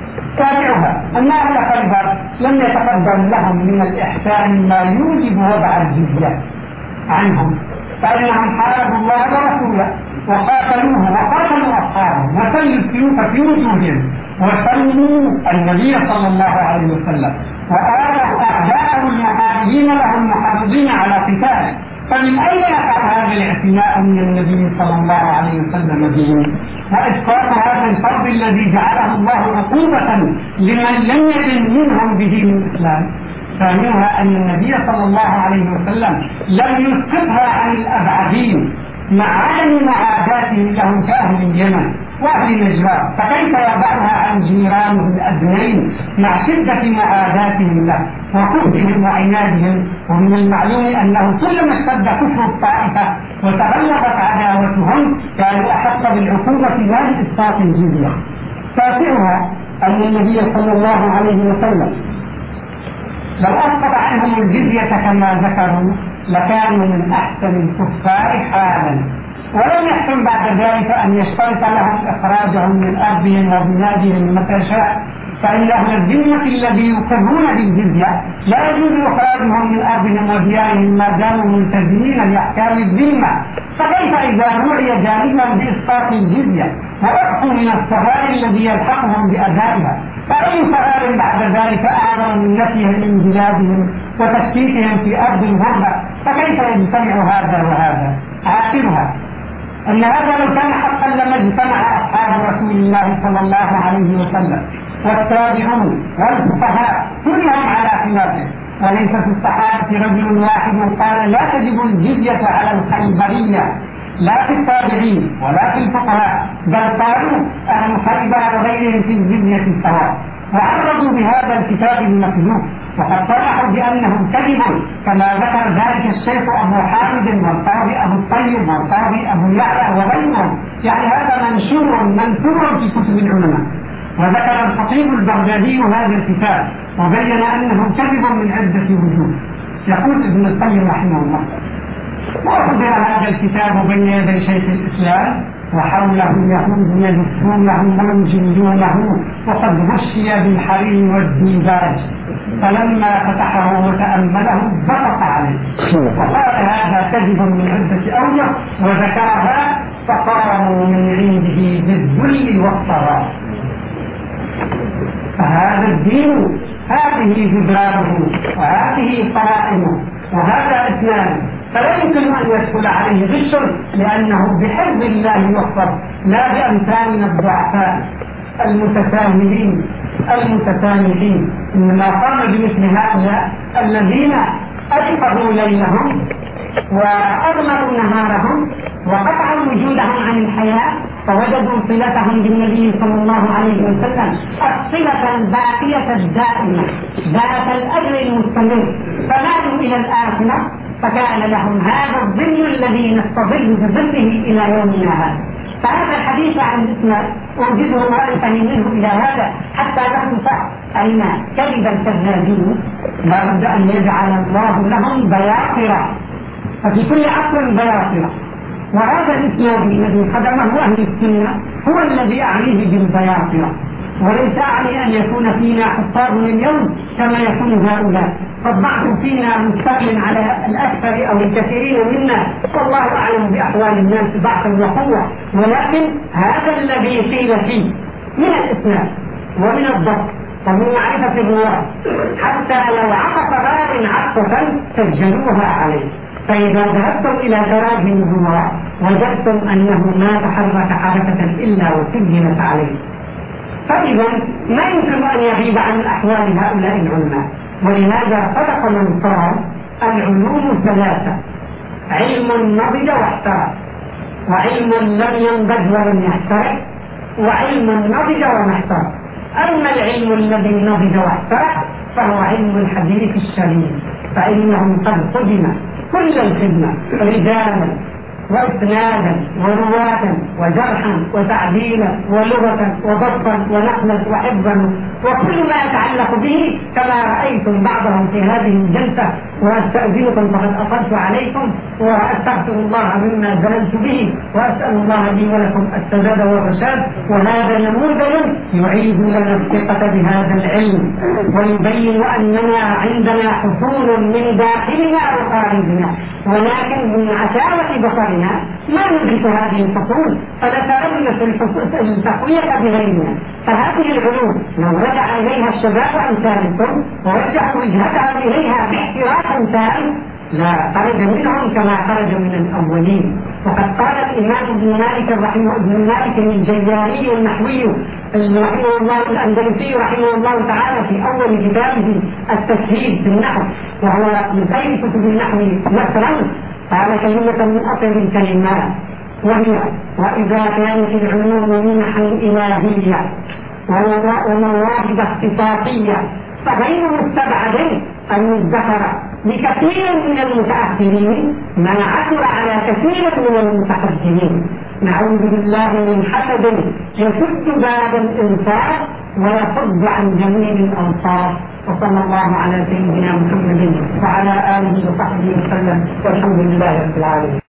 سابعها أن أهل خيبر لم يتقدم لهم من الإحسان ما يوجب وضع الجزية عنهم، فإنهم حاربوا الله ورسوله وقاتلوه وقاتلوا أصحابه وسلوا السيوف في وجوههم وسلوا النبي صلى الله عليه وسلم، وآله أعداءه المحاربين لهم محافظين على قتاله، فمن أين يقع هذا الاعتناء من النبي صلى الله عليه وسلم بهم وإسقاط هذا الفرض الذي جعله الله عقوبة لمن لم يكن منهم به من الإسلام؟ ثانيها أن النبي صلى الله عليه وسلم لم يسقطها عن الأبعدين مع عدم معاداتهم لهم كأهل اليمن وأهل نجران، فكيف يضعها عن جيرانه الأدنين مع شدة معاداتهم له وكفرهم وعنادهم؟ ومن المعلوم أنه كلما اشتد كفر الطائفة وتغلبت عداوتهم كانوا أحق بالعقوبة لا بإسقاط الجزية. تاسعها أن النبي صلى الله عليه وسلم لو أسقط عنهم الجزية كما ذكروا لكانوا من أحسن الكفار حالا، ولم يحسن بعد ذلك أن يشترط لهم إخراجهم من أرضهم وبلادهم متى شاء، فإن أهل الذمة الذي يقرون بالجزية لا يجوز إخراجهم من أرضهم وديارهم ما داموا ملتزمين بأحكام الذمة، فكيف إذا رؤي جانبا بإسقاط الجزية وأخذوا من الصغار الذي يلحقهم بأدائها؟ فأي صغار بعد ذلك أعظم من نفيهم من بلادهم وتشكيكهم في أرض الغربة؟ فكيف يجتمع هذا وهذا؟ عاشرها أن هذا لو كان حقا لما اجتمع أصحاب رسول الله الله صلى الله عليه وسلم والتابعون والفقهاء كلهم على خلافه، وليس في الصحابة رجل واحد قال لا تجب الجزية على الخيبرية، لا في التابعين ولا في الفقهاء، بل قالوا أهل خيبر وغيرهم في الجزية سواء، وعرضوا بهذا الكتاب المكذوب، وقد صرحوا بأنه كذب كما ذكر ذلك الشيخ أبو حامد والقاضي أبو الطيب والقاضي أبو يعلى وغيرهم، يعني هذا منشور في كتب العلماء. وذكر الخطيب البغدادي هذا الكتاب وبين أنه كذب من عدة وجوه. يقول ابن القيم رحمه الله: وأخذ هذا الكتاب بين يدي شيخ الإسلام وحوله يهود يلفونه ويجلونه وقد غشي بالحرير والديباج، فلما فتحه وتأمله بصق عليه وقال هذا كذب من عدة أوجه وذكرها فقاموا من عنده بالذل والطغى. فهذا الدين هذه جدرانه وهذه قرائنه وهذا إسلام، فلا يمكن أن يدخل عليه غش لأنه بحفظ الله يحفظ، لا بأمثالنا الضعفاء المتساهلين المتسامحين. إنما قام بمثل هؤلاء الذين أيقظوا ليلهم وأغمروا نهارهم وقطعوا وجودهم عن الحياة، فوجدوا صلتهم بالنبي صلى الله عليه وسلم الصلة الباقية الدائمة ذات الأجر المستمر، فمالوا إلى الآخرة فكان لهم هذا الظل الذي نستظل بظله إلى يومنا هذا. فهذا الحديث عن الإسلام أوجده وأنتهي منه إلى هذا حتى نخلص أن كذب الكذابين لا بد أن يجعل الله لهم بياطرة، ففي كل عصر بياطرة، وهذا الإسلام الذي خدمه أهل السنة هو الذي أعنيه بالبياطرة، وليس أعني أن يكون فينا حفاظ اليوم كما يكون هؤلاء، فالضعف فينا مستقل على الأكثر أو الكثيرين منا، والله أعلم بأحوال الناس ضعفا وقوة، ولكن هذا الذي قيل فيه من الإسلام ومن الضبط ومن معرفة الرواة حتى لو عطف باب عطفا سجلوها عليه، فإذا ذهبتم إلى تراجم الرواة وجدتم أنه ما تحرك حركة إلا وسجلت عليه. فإذا ما يمكن أن يغيب عن الأحوال هؤلاء العلماء، ولهذا صدق من قال العلوم ثلاثة: علم نضج واحترق، وعلم لم ينضج ولم يحترق، وعلم نضج وما احترق. أما العلم الذي نضج واحترق فهو علم الحديث الشريف، فإنه قد خدم كل الخدمة رجالا وإسنادا ورواة وجرحا وتعديلا ولغة وضبطا ونقلا وحفظا وكل ما يتعلق به، كما رأيتم بعضهم في هذه الجلسة، وأستأذنكم فقد أطلت عليكم وأستغفر الله مما زللت به، وأسأل الله لي ولكم السداد والرشاد. وهذا نموذج يعيد لنا الثقة بهذا العلم ويبين أننا عندنا حصول من داخلنا وخارجنا، ولكن من عشاوة بصرنا ما ندرك هذه الفصول فنتأمل التقوية بغيرنا. فهذه العلوم لو رجع إليها الشباب أمثالكم ورجعوا وجهتهم إليها باحتراف تام لا خرج منهم كما خرج من الأولين. وقد قال الإمام ابن مالك رحمه ابن مالك الجياني النحوي رحمه الله الأندلسي رحمه الله تعالى في أول كتابه التسهيل في النحو، وهو من خير كتب النحو مثلا، قال كلمة من أطيب الكلمات وهي: وإذا كانت العلوم منحا إلهية ومواهب اختصاصية فغير مستبعد أن يذكر لكثير من المتأخرين ما عثر على كثير من المتقدمين. نعوذ بالله من حسد يسد باب الإنفاق ويصد عن جميع الأنصار. وصلى الله على سيدنا محمد وعلى آله وصحبه وسلم، والحمد لله رب العالمين.